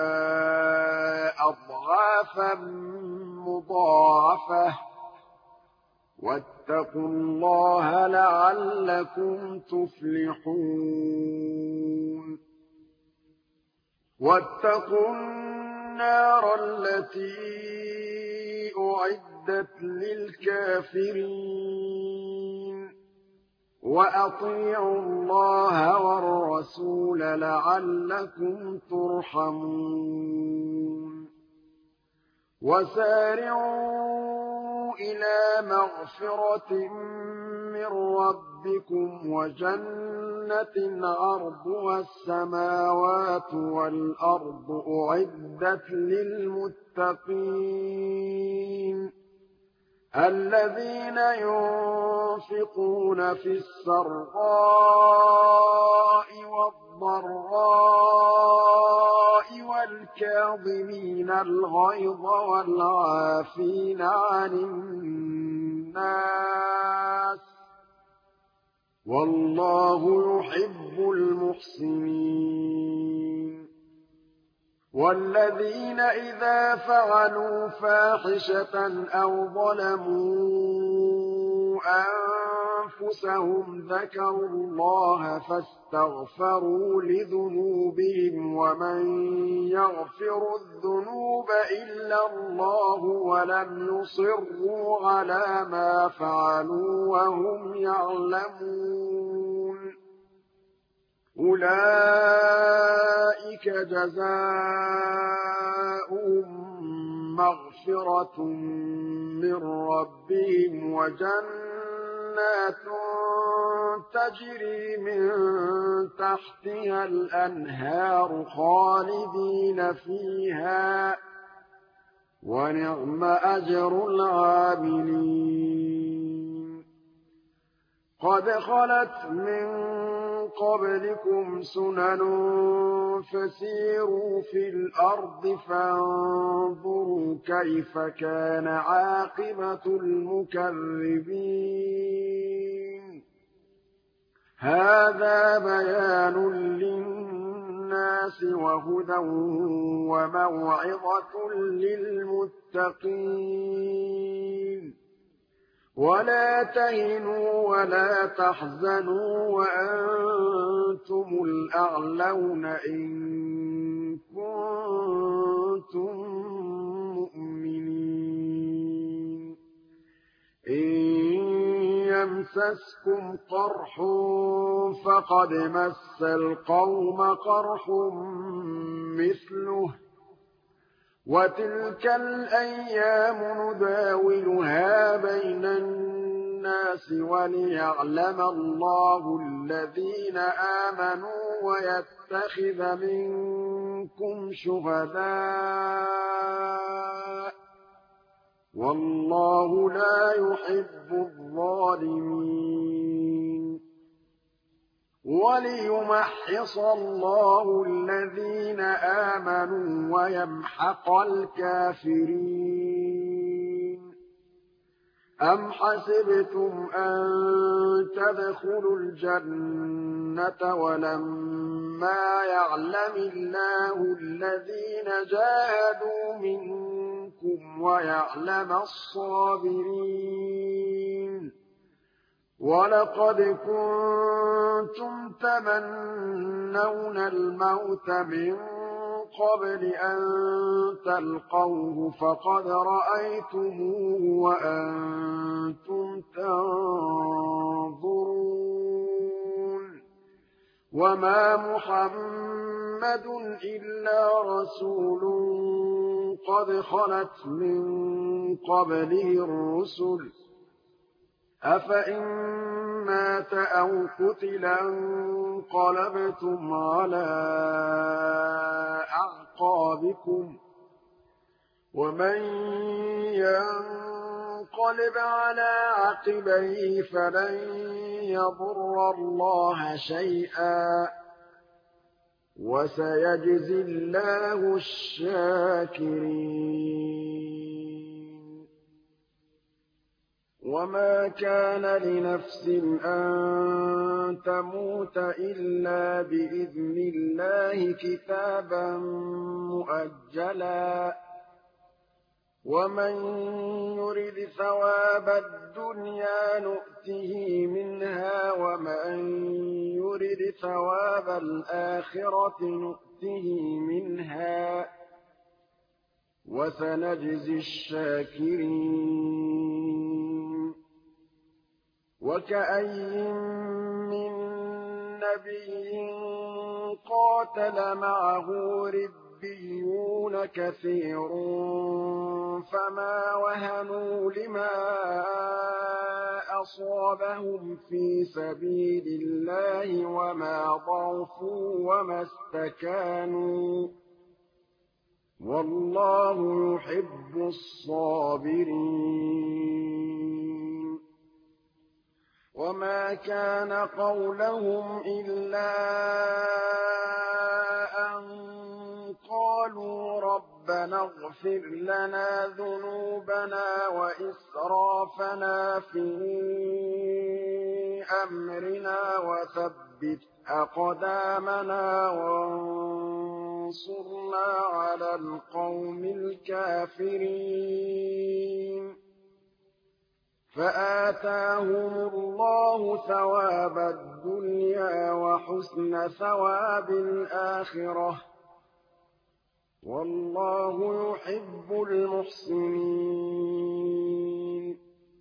أضعافا مضاعفة واتقوا الله لعلكم تفلحون واتقوا النار التي أعدت للكافرين وَأَطِيعُوا اللَّهَ وَالرَّسُولَ لَعَلَّكُمْ تُرْحَمُونَ وَسَارِعُوا إِلَىٰ مَغْفِرَةٍ مِّن رَّبِّكُمْ وَجَنَّةٍ عَرْضُهَا السَّمَاوَاتُ وَالْأَرْضُ أُعِدَّتْ لِلْمُتَّقِينَ الَّذِينَ يُنفِقُونَ فِي السَّرَّاءِ وَالضَّرَّاءِ وَالْكَاظِمِينَ الْغَيْظَ وَالْعَافِينَ عَنِ النَّاسِ ۗ وَاللَّهُ يُحِبُّ الْمُحْسِنِينَ وَالَّذِينَ إِذَا فَعَلُوا فَاحِشَةً أَوْ ظَلَمُوا أَنفُسَهُمْ ذَكَرُوا اللَّهَ فَاسْتَغْفَرُوا لِذُنُوبِهِمْ وَمَن يَغْفِرُ الذُّنُوبَ إِلَّا اللَّهُ وَلَمْ يُصِرُّوا عَلَىٰ مَا فَعَلُوا وَهُمْ يَعْلَمُونَ أُولَٰئِكَ جَزَاؤُهُم مَّغْفِرَةٌ مِّن رَّبِّهِمْ وَجَنَّاتٌ تَجْرِي مِن تَحْتِهَا الْأَنْهَارُ خَالِدِينَ فِيهَا ۚ وَنِعْمَ أَجْرُ الْعَامِلِينَ قَدْ خَلَتْ مِن قَبْلِكُمْ سُنَنٌ فَسِيرُوا فِي الْأَرْضِ فَانظُرُوا كَيْفَ كَانَ عَاقِبَةُ الْمُكَذِّبِينَ هَٰذَا بَيَانٌ لِّلنَّاسِ وَهُدًى وَمَوْعِظَةٌ لِّلْمُتَّقِينَ وَلَا تَهِنُوا وَلَا تَحْزَنُوا وَأَنتُمُ الْأَعْلَوْنَ إِن كُنتُم مُّؤْمِنِينَ إِن يَمْسَسْكُمْ قَرْحٌ فَقَدْ مَسَّ الْقَوْمَ قَرْحٌ مِّثْلُهُ ۚ وَتِلْكَ الْأَيَّامُ نُدَاوِلُهَا بَيْنَ النَّاسِ وَلِيَعْلَمَ اللَّهُ الَّذِينَ آمَنُوا وَيَتَّخِذَ مِنكُمْ شُهَدَاءَ ۗ وَاللَّهُ لَا يُحِبُّ الظَّالِمِينَ وَلِيُمَحِّصَ اللَّهُ الَّذِينَ آمَنُوا وَيَمْحَقَ الْكَافِرِينَ أَمْ حَسِبْتُمْ أَن تَدْخُلُوا الْجَنَّةَ وَلَمَّا يَعْلَمِ اللَّهُ الَّذِينَ جَاهَدُوا مِنكُمْ وَيَعْلَمَ الصَّابِرِينَ وَلَقَدْ كُنتُمْ تَمَنَّوْنَ الْمَوْتَ مِن قَبْلِ أَن تَلْقَوْهُ فَقَدْ رَأَيْتُمُوهُ وَأَنتُمْ تَنظُرُونَ وَمَا مُحَمَّدٌ إِلَّا رَسُولٌ قَدْ خَلَتْ مِن قَبْلِهِ الرُّسُلُ ۚ أَفَإِن مَّاتَ أَوْ قُتِلَ انقَلَبْتُمْ عَلَىٰ أَعْقَابِكُمْ ۚ وَمَن يَنقَلِبْ عَلَىٰ عَقِبَيْهِ فَلَن يَضُرَّ اللَّهَ شَيْئًا ۗ وَسَيَجْزِي اللَّهُ الشَّاكِرِينَ وَمَا كَانَ لِنَفْسٍ أَن تَمُوتَ إِلَّا بِإِذْنِ اللَّهِ كِتَابًا مُّؤَجَّلًا ۗ وَمَن يُرِدْ ثَوَابَ الدُّنْيَا نُؤْتِهِ مِنْهَا وَمَن يُرِدْ ثَوَابَ الْآخِرَةِ نُؤْتِهِ مِنْهَا ۚ وَسَنَجْزِي الشَّاكِرِينَ وكأين من نبي قاتل معه ربيون كثير فما وهنوا لما أصابهم في سبيل الله وما ضعفوا وما استكانوا والله يحب الصابرين وما كان قولهم إلا أن قالوا ربنا اغفر لنا ذنوبنا وإسرافنا في أمرنا وثبت أقدامنا وانصرنا على القوم الكافرين فآتاهم الله ثواب الدنيا وحسن ثواب الآخرة والله يحب المحسنين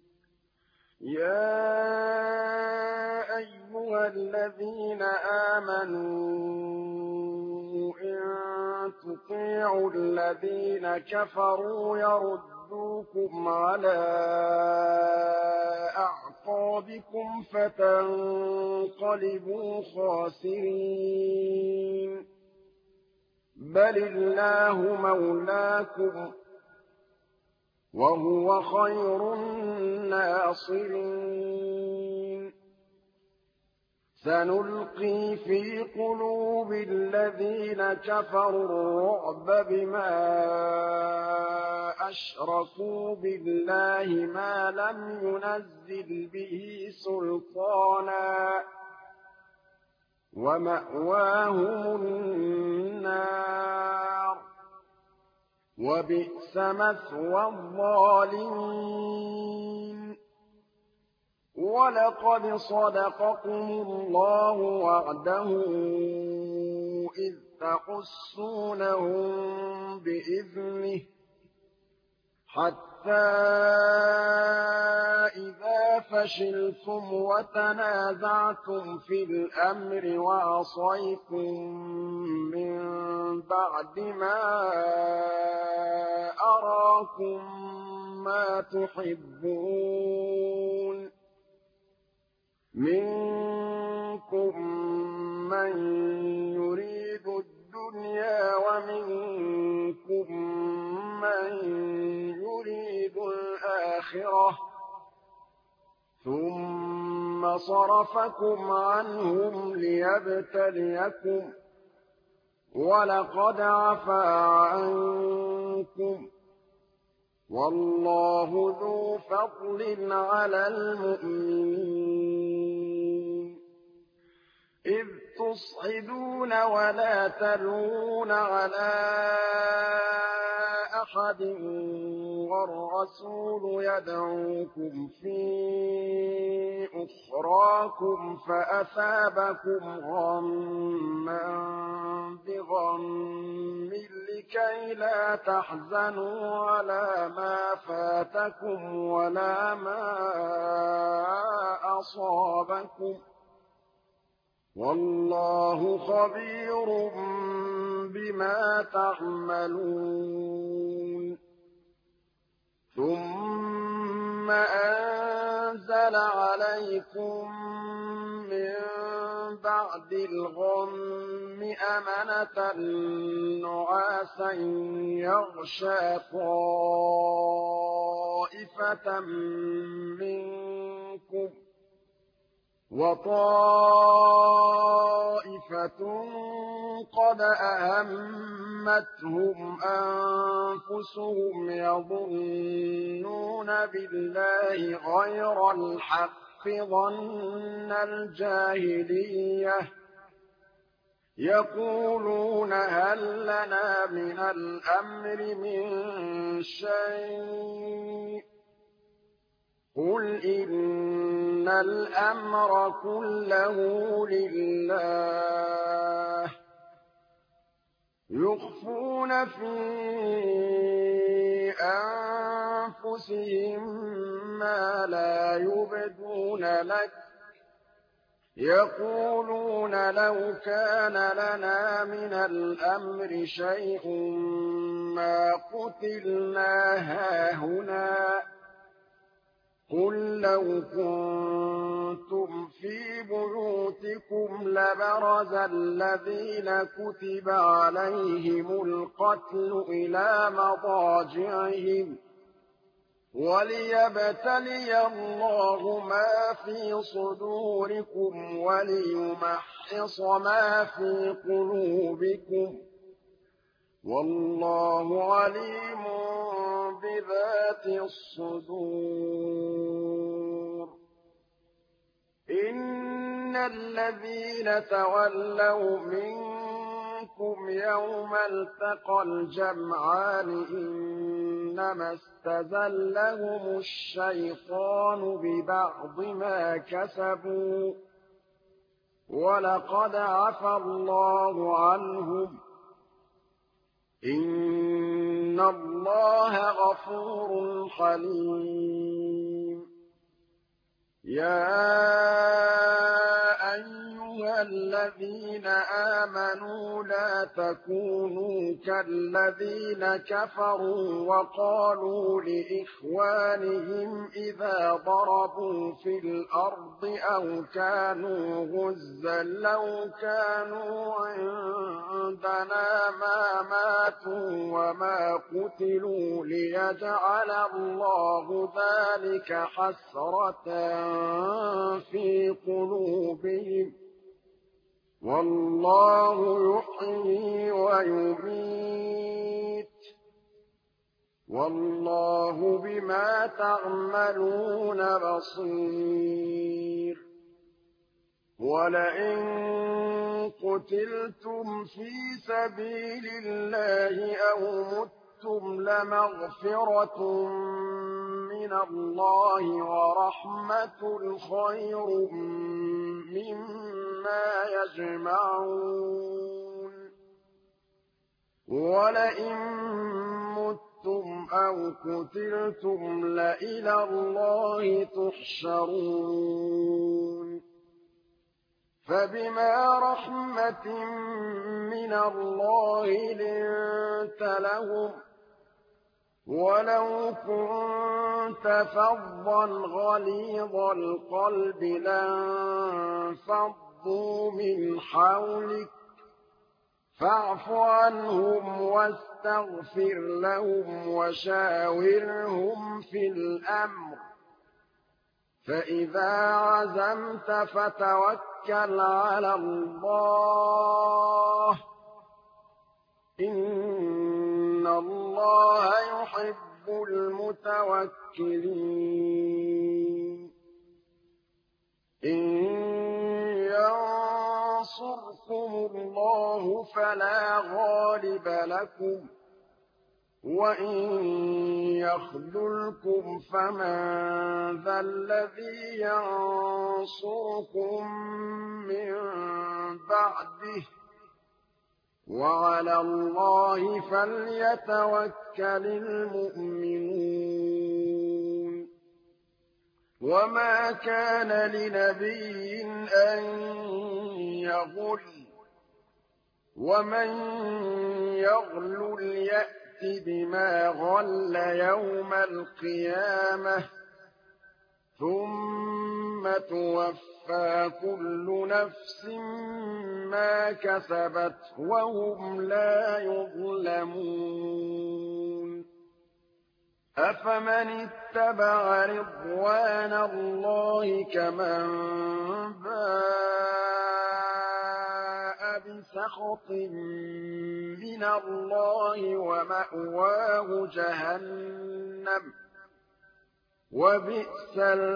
يا أيها الذين آمنوا إن تطيعوا الذين كفروا يردوكم على أعقابكم فتنقلبوا خاسرين بل الله مولاكم وهو خير الناصرين سنلقي في قلوب الذين كفروا الرعب بما أشركوا بالله ما لم ينزل به سلطانا ومأواهم النار وبئس مثوى الظالمين ولقد صدقكم الله وعده إذ تحسونهم بإذنه حتى إذا فشلتم وتنازعتم في الأمر وعصيتم من بعد ما أراكم ما تحبون منكم من يريد الدنيا ومنكم من يريد الآخرة ثم صرفكم عنهم ليبتليكم ولقد عفا عنكم والله ذو فضل على المؤمنين إذ تصعدون ولا تلوون على أحد والرسول يدعوكم في أخراكم فأثابكم غما بغم لكي لا تحزنوا على ما فاتكم ولا ما أصابكم والله خبير بما تعملون ثم أنزل عليكم من بعد الغم أمنة نعاسا يغشى طائفة منكم وطائفة قد أهمتهم أنفسهم يظنون بالله غير الحق ظن الجاهلية يقولون هل لنا من الأمر من شيء قل إن الأمر كله لله يخفون في أنفسهم ما لا يبدون لك يقولون لو كان لنا من الأمر شيء ما قتلنا هاهنا قل لو كنتم في بيوتكم لبرز الذين كتب عليهم القتل إلى مضاجعهم وليبتلي الله ما في صدوركم وليمحص ما في قلوبكم والله عليم بذات الصدور إن الذين تولوا منكم يوم التقى الجمعان إنما استزلهم الشيطان ببعض ما كسبوا ولقد عفى الله عنهم إن الله غفور حليم يا أيها الذين آمنوا لا تكونوا كالذين كفروا وقالوا لإخوانهم إذا ضربوا في الأرض أو كانوا غزا لو كانوا عندنا ما ماتوا وما قتلوا ليجعل الله ذلك حسرة في قلوبهم والله يحيي ويميت والله بما تعملون بصير ولئن قتلتم في سبيل الله أو متم لمغفرة من الله ورحمة خير مما يجمعون ولئن متم أو قتلتم لإلى الله تحشرون فبما رحمة من الله لنت لهم ولو كنت فظا غليظ القلب لانفضوا من حولك فاعف عنهم واستغفر لهم وشاورهم في الأمر فإذا عزمت فتوكل على الله إن الله يحب المتوكلين إن ينصركم الله فلا غالب لكم وإن يخذلكم فمن ذا الذي ينصركم من بعده وعلى الله فليتوكل المؤمنون وما كان لنبي أن يغل ومن يغل يأت بما غل يوم القيامة ثم توفى كل نفس ما كسبت وهم لا يظلمون أفمن اتبع رضوان الله كمن باء بسخط من الله ومأواه جهنم وبئس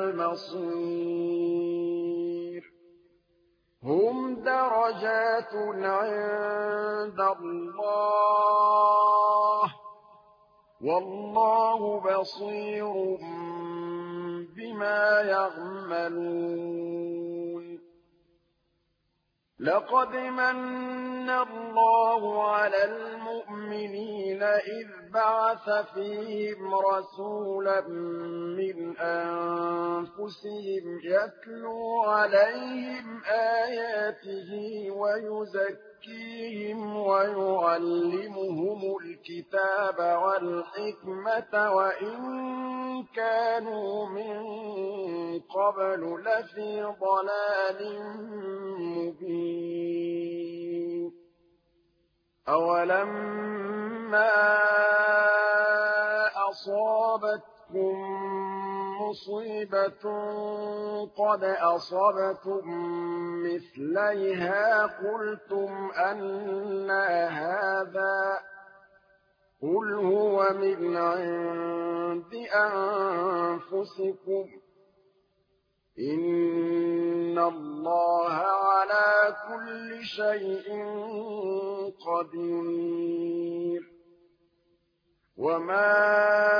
المصير هم درجات عند الله والله بصير بما يعملون لقد من اللَّهَ عَلَى الْمُؤْمِنِينَ إِذْ بَعَثَ فِيهِمْ رَسُولًا مِّنْ أَنفُسِهِمْ يَتْلُو عَلَيْهِمْ آيَاتِهِ وَيُزَكِّيهِمْ وَيُعَلِّمُهُمُ الْكِتَابَ وَالْحِكْمَةَ وَإِن كَانُوا مِن قَبْلُ لَفِي ضَلَالٍ مُّبِينٍ أَوَلَمَّا أَصَابَتْكُم مُّصِيبَةٌ قَدْ أَصَبْتُم مِّثْلَيْهَا قُلْتُمْ أَنَّىٰ هَٰذَا ۖ قُلْ هُوَ مِنْ عِندِ أَنفُسِكُمْ ۗ إِنَّ اللَّهَ عَلَىٰ كُلِّ شَيْءٍ قَدِيرٌ وَمَا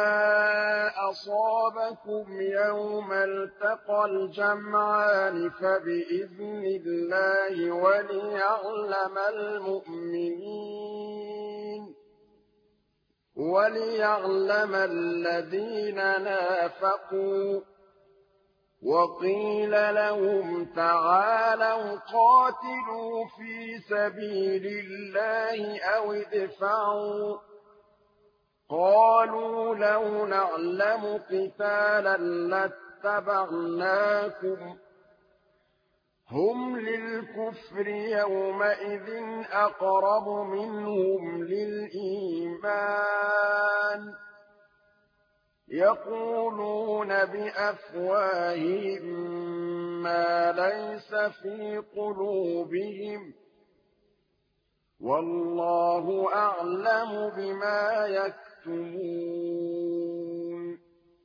أَصَابَكُمْ يَوْمَ الْتَقَى الْجَمْعَانِ فَبِإِذْنِ اللَّهِ وَلِيَعْلَمَ الْمُؤْمِنِينَ وَلِيَعْلَمَ الَّذِينَ نَافَقُوا ۚ وَقِيلَ لَهُمْ تَعَالَوْا قَاتِلُوا فِي سَبِيلِ اللَّهِ أَوِ ادْفَعُوا ۖ قَالُوا لَوْ نَعْلَمُ قِتَالًا لَّاتَّبَعْنَاكُمْ ۗ هُمْ لِلْكُفْرِ يَوْمَئِذٍ أَقْرَبُ مِنْهُمْ لِلْإِيمَانِ ۚ يَقُولُونَ بِأَفْوَاهِهِم مَّا لَيْسَ فِي قُلُوبِهِمْ ۗ وَاللَّهُ أَعْلَمُ بِمَا يَكْتُمُونَ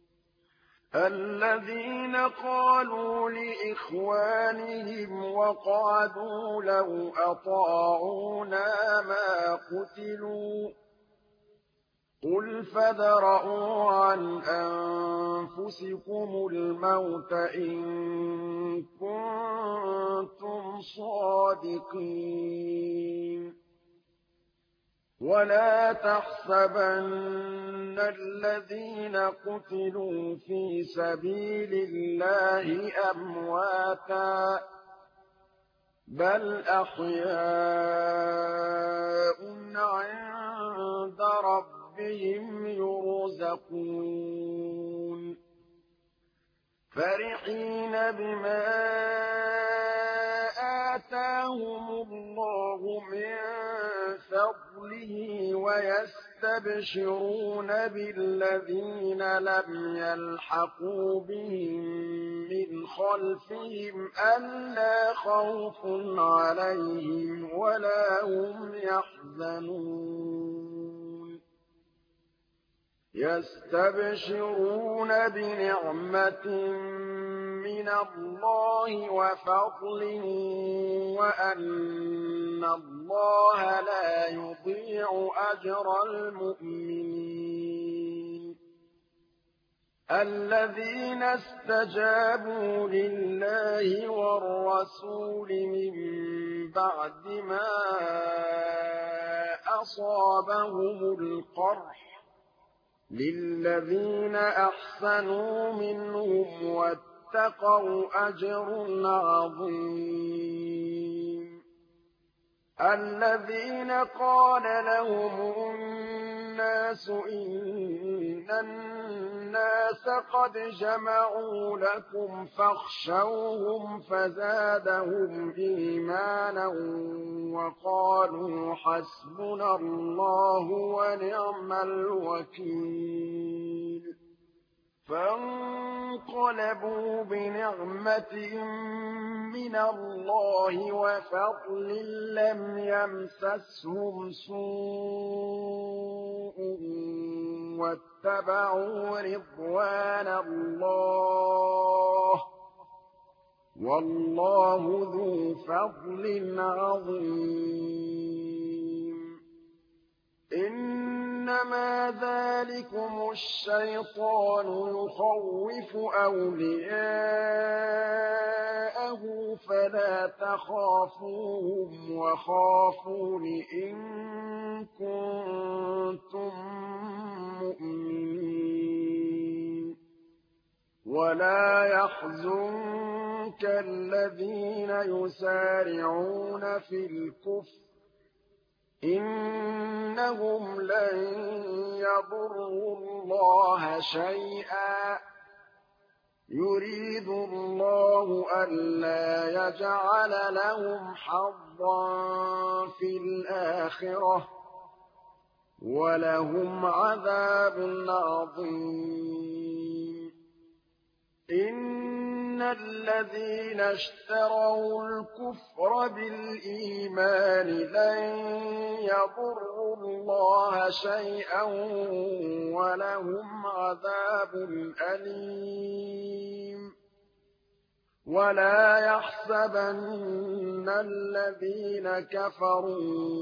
الَّذِينَ قَالُوا لِإِخْوَانِهِمْ وَقَعَدُوا لَوْ أَطَاعُونَا مَا قُتِلُوا ۗ قُلْ فَادْرَءُوا عَنْ أَنفُسِكُمُ الْمَوْتَ إِن كُنتُمْ صَادِقِينَ وَلَا تَحْسَبَنَّ الَّذِينَ قُتِلُوا فِي سَبِيلِ اللَّهِ أَمْوَاتًا ۚ بَلْ أَحْيَاءٌ عِندَ رَبِّهِمْ يُرْزَقُونَ فَرِحِينَ بِمَا آتَاهُمُ اللَّهُ مِن فَضْلِهِ وَيَسْتَبْشِرُونَ بِالَّذِينَ لَمْ يَلْحَقُوا بِهِم مِّنْ خَلْفِهِمْ أَلَّا خَوْفٌ عَلَيْهِمْ وَلَا هُمْ يَحْزَنُونَ يَسْتَبْشِرُونَ بِنِعْمَةٍ مِّنَ اللَّهِ وَفَضْلٍ وَأَنَّ اللَّهَ لَا يُضِيعُ أَجْرَ الْمُؤْمِنِينَ الَّذِينَ اسْتَجَابُوا لِلَّهِ وَالرَّسُولِ مِن بَعْدِ مَا أَصَابَهُمُ الْقَرْحُ لِلَّذِينَ أَحْسَنُوا مِنْهُمْ وَاتَّقَوْا أَجْرٌ عَظِيمٌ الَّذِينَ قَالَ لَهُمُ النَّاسُ إِنَّ النَّاسَ قَدْ جَمَعُوا لَكُمْ فَاخْشَوْهُمْ فَزَادَهُمْ إِيمَانًا وَقَالُوا حَسْبُنَا اللَّهُ وَنِعْمَ الْوَكِيلُ فَانقَلَبُوا بِنِعْمَةٍ مِّنَ اللَّهِ وَفَضْلٍ لَّمْ يَمْسَسْهُمْ سُوءٌ وَاتَّبَعُوا رِضْوَانَ اللَّهِ ۗ وَاللَّهُ ذُو فَضْلٍ عَظِيمٍ إِنَّمَا ذَٰلِكُمُ الشَّيْطَانُ يُخَوِّفُ أَوْلِيَاءَهُ فلا تخافوهم وخافون إن كنتم مؤمنين ولا يحزنك الذين يسارعون في الكفر إنهم لن يضروا الله شيئا يريد الله ألا يجعل لهم حظا في الآخرة ولهم عذاب عظيم إن الذين اشتروا الكفر بالإيمان لن يضروا الله شيئا ولهم عذاب أليم ولا يحسبن الذين كفروا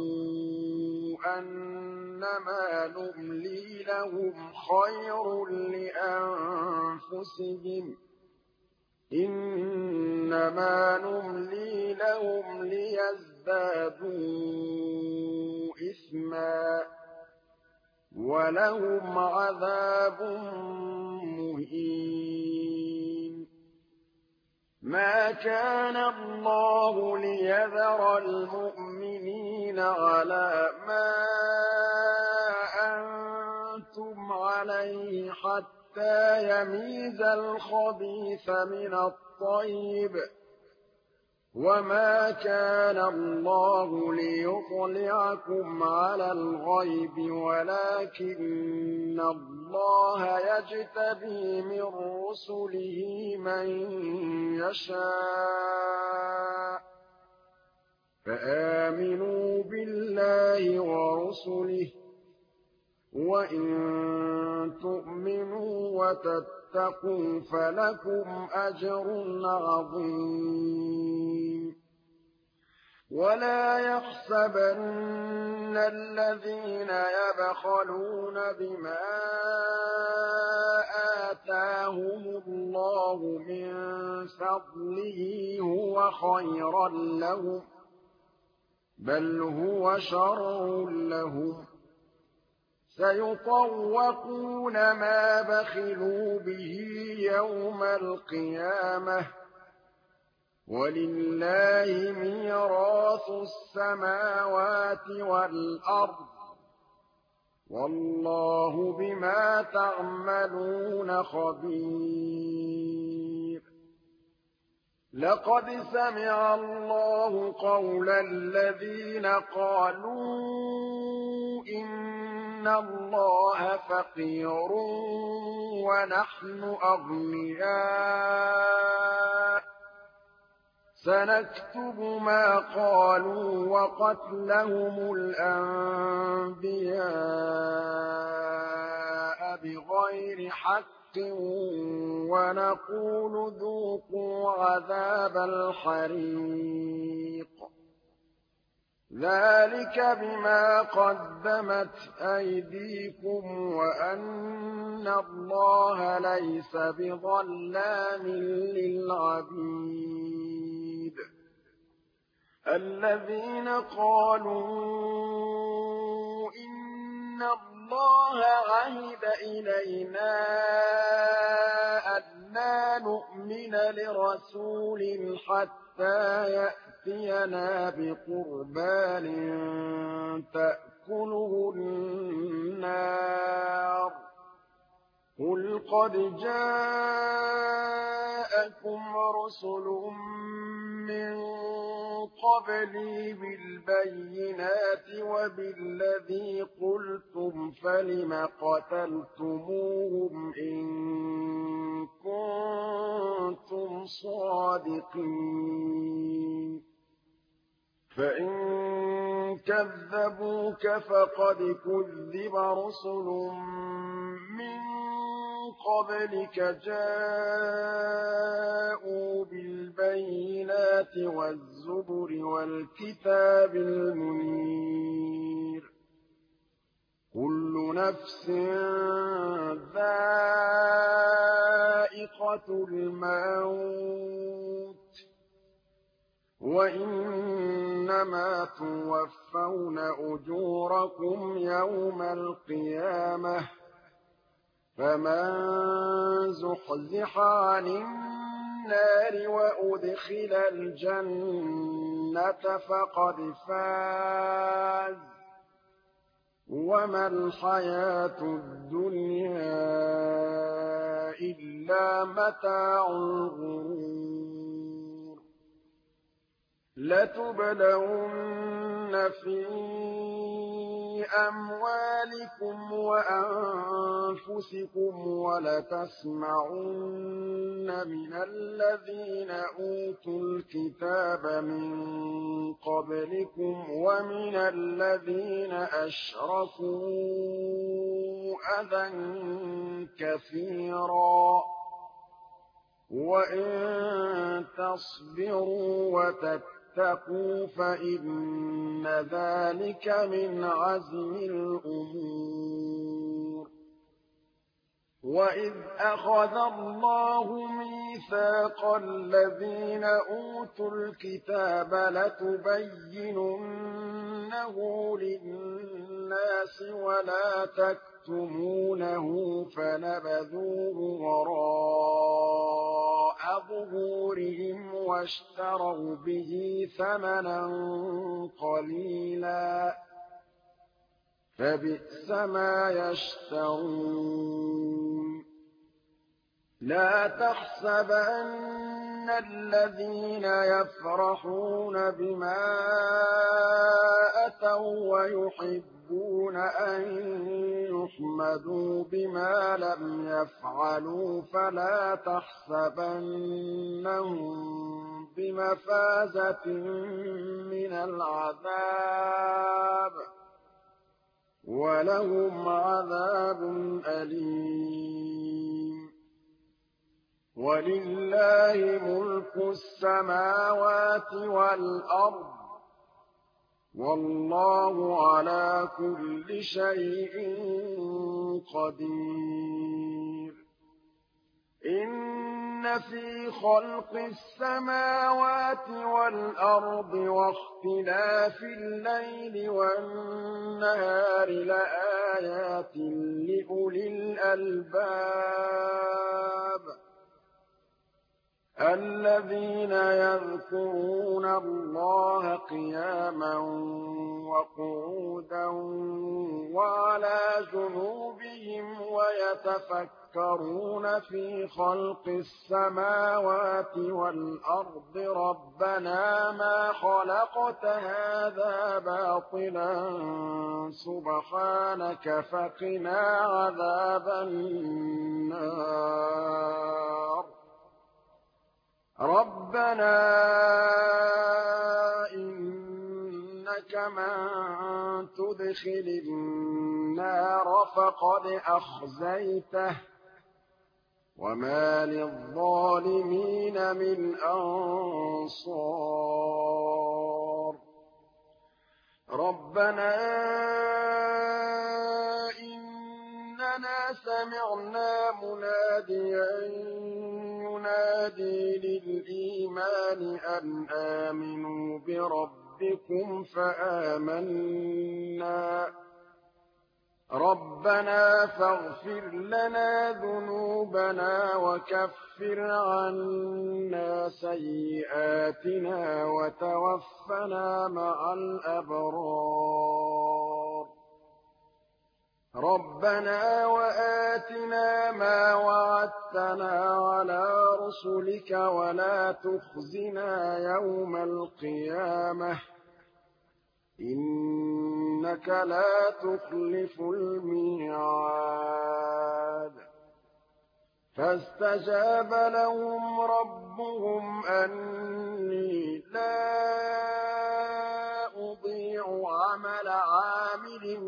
أنما نملي لهم خير لأنفسهم إنما نملي لهم ليزدادوا إثما ولهم عذاب مهين ما كان الله ليذر المؤمنين على ما أنتم عليه حتى يميز الخبيث من الطيب وما كان الله ليطلعكم على الغيب ولكن الله يجتبي من رسله من يشاء فآمنوا بالله ورسله وإن تؤمنوا وتتقوا فلكم أجر عظيم ولا يحسبن الذين يبخلون بما آتاهم الله من فضله هو خيرا لهم بل هو شر لهم سيطوقون ما بخلوا به يوم القيامة ولله ميراث السماوات والأرض والله بما تعملون خبير لقد سمع الله قول الذين قالوا إن الله فقير ونحن أغنياء سنكتب ما قالوا وقتلهم الأنبياء بغير حق ونقول ذوقوا عذاب الحريق ذلك بما قدمت أيديكم وأن الله ليس بظلام للعبيد الذين قالوا إن الله عهد إلينا ألا نؤمن لرسول حتى يأتينا بقربان تأكله النار قل قد جاءكم رسل من قبلي بالبينات وبالذي قلتم فلم قتلتموهم إن كنتم صادقين فإن كذبوك فقد كذب رسل من قبلك جاءوا بالبينات والزبر والكتاب المنير كل نفس ذائقة الموت وَإِنَّمَا تُوَفَّوْنَ أُجُورَكُمْ يَوْمَ الْقِيَامَةِ ۖ فَمَن زُحْزِحَ عَنِ النَّارِ وَأُدْخِلَ الْجَنَّةَ فَقَدْ فَازَ ۗ وَمَا الْحَيَاةُ الدُّنْيَا إِلَّا مَتَاعُ الْغُرُورِ لَتُبْلَوُنَّ فِي أَمْوَالِكُمْ وَأَنفُسِكُمْ وَلَتَسْمَعُنَّ مِنَ الَّذِينَ أُوتُوا الْكِتَابَ مِن قَبْلِكُمْ وَمِنَ الَّذِينَ أَشْرَكُوا أَذًى كَثِيرًا ۚ وَإِن تَصْبِرُوا وَتَتَّقُوا فَإِنَّ ذَٰلِكَ مِنْ عَزْمِ الْأُمُورِ وَإِذْ أَخَذَ اللَّهُ مِيثَاقَ الَّذِينَ أُوتُوا الْكِتَابَ لَتُبَيِّنُنَّهُ لِلنَّاسِ وَلَا تَكْتُمُونَهُ فَنَبَذُوهُ وَرَاءَ ظُهُورِهِمْ وَاشْتَرَوْا بِهِ ثَمَنًا قَلِيلًا ۖ فَبِئْسَ مَا يَشْتَرُونَ لَا تَحْسَبَنَّ الَّذِينَ يَفْرَحُونَ بِمَا أَتَوا وَّيُحِبُّونَ أَن يُحْمَدُوا بِمَا لَمْ يَفْعَلُوا فَلَا تَحْسَبَنَّهُم بِمَفَازَةٍ مِّنَ الْعَذَابِ ۖ وَلَهُمْ عَذَابٌ أَلِيمٌ وَلِلَّهِ مُلْكُ السَّمَاوَاتِ وَالْأَرْضِ ۗ وَاللَّهُ عَلَىٰ كُلِّ شَيْءٍ قَدِيرٌ إِنَّ فِي خَلْقِ السَّمَاوَاتِ وَالْأَرْضِ وَاخْتِلَافِ اللَّيْلِ وَالنَّهَارِ لَآيَاتٍ لِّأُولِي الْأَلْبَابِ الَّذِينَ يَذْكُرُونَ اللَّهَ قِيَامًا وَقُعُودًا وَعَلَىٰ جُنُوبِهِمْ وَيَتَفَكَّرُونَ فِي خَلْقِ السَّمَاوَاتِ وَالْأَرْضِ رَبَّنَا مَا خَلَقْتَ هَٰذَا بَاطِلًا سُبْحَانَكَ فَقِنَا عَذَابَ النَّارِ رَبَّنَا إِنَّكَ مَن تُدْخِلِ النَّارَ فَقَدْ أَخْزَيْتَهُ ۖ وَمَا لِلظَّالِمِينَ مِنْ أَنصَارٍ رَبَّنَا إِنَّنَا سَمِعْنَا مُنَادِيًا يُنَادِي لِلْإِيمَانِ أَنْ آمِنُوا بِرَبِّكُمْ فَآمَنَّا ۚ رَبَّنَا فَاغْفِرْ لَنَا ذُنُوبَنَا وَكَفِّرْ عَنَّا سَيِّئَاتِنَا وَتَوَفَّنَا مَعَ الْأَبْرَارِ رَبَّنَا وَآتِنَا مَا وَعَدتَّنَا عَلَىٰ رُسُلِكَ وَلَا تُخْزِنَا يَوْمَ الْقِيَامَةِ ۗ إِنَّكَ لَا تُخْلِفُ الْمِيعَادَ فَاسْتَجَابَ لَهُمْ رَبُّهُمْ أَنِّي لَا أُضِيعُ عَمَلَ عَامِلٍ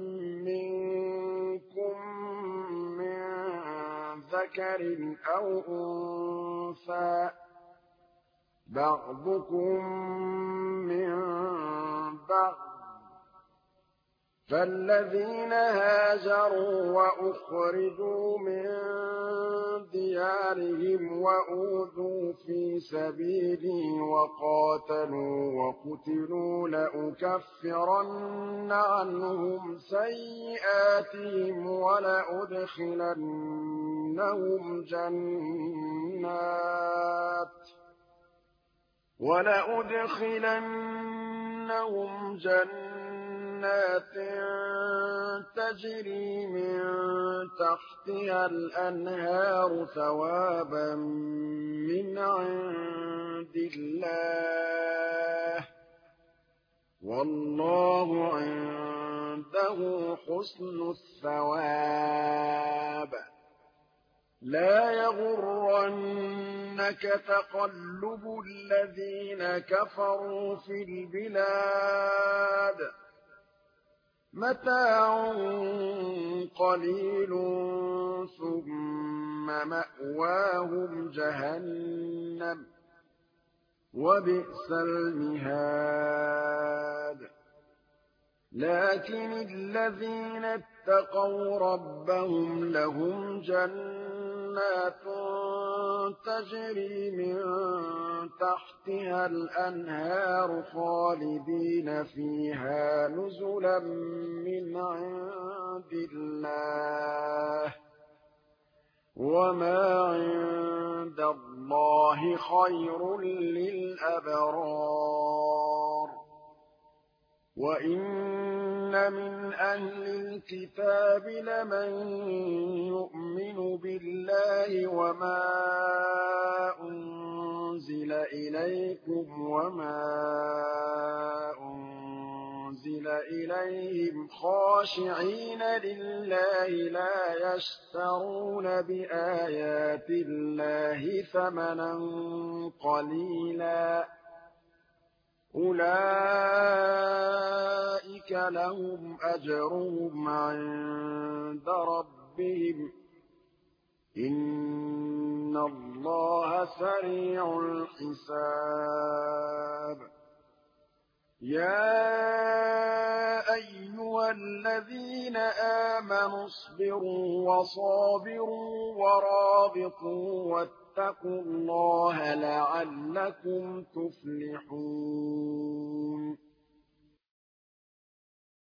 مِّنكُم مِّن ذَكَرٍ أَوْ أُنثَىٰ ۖ بَعْضُكُم مِّن بَعْضٍ ۖ فالذين هاجروا وأخرجوا من ديارهم وأوذوا في سبيلي وقاتلوا وقتلوا لأكفرن عنهم سيئاتهم ولأدخلنهم جنات ولأدخلنهم جنات تجري من تحتها الأنهار ثوابا من عند الله والله عنده حسن الثواب لا يغرنك تقلب الذين كفروا في البلاد متاع قليل ثم مأواهم جهنم وبئس المهاد لكن الذين اتقوا ربهم لهم جنات تجري من تحتها الأنهار خالدين فيها نزلا من عند الله وما عند الله خير للأبرار وإن من أهل الكتاب لمن يؤمن بالله وما أنزل إليكم وما أنزل إليهم خاشعين لله لا يشترون بآيات الله ثمنا قليلا أولئك لهم أجرهم عند ربهم إن الله سريع الحساب يا أيها الذين آمنوا اصبروا وصابروا ورابطوا واتقوا الله لعلكم تفلحون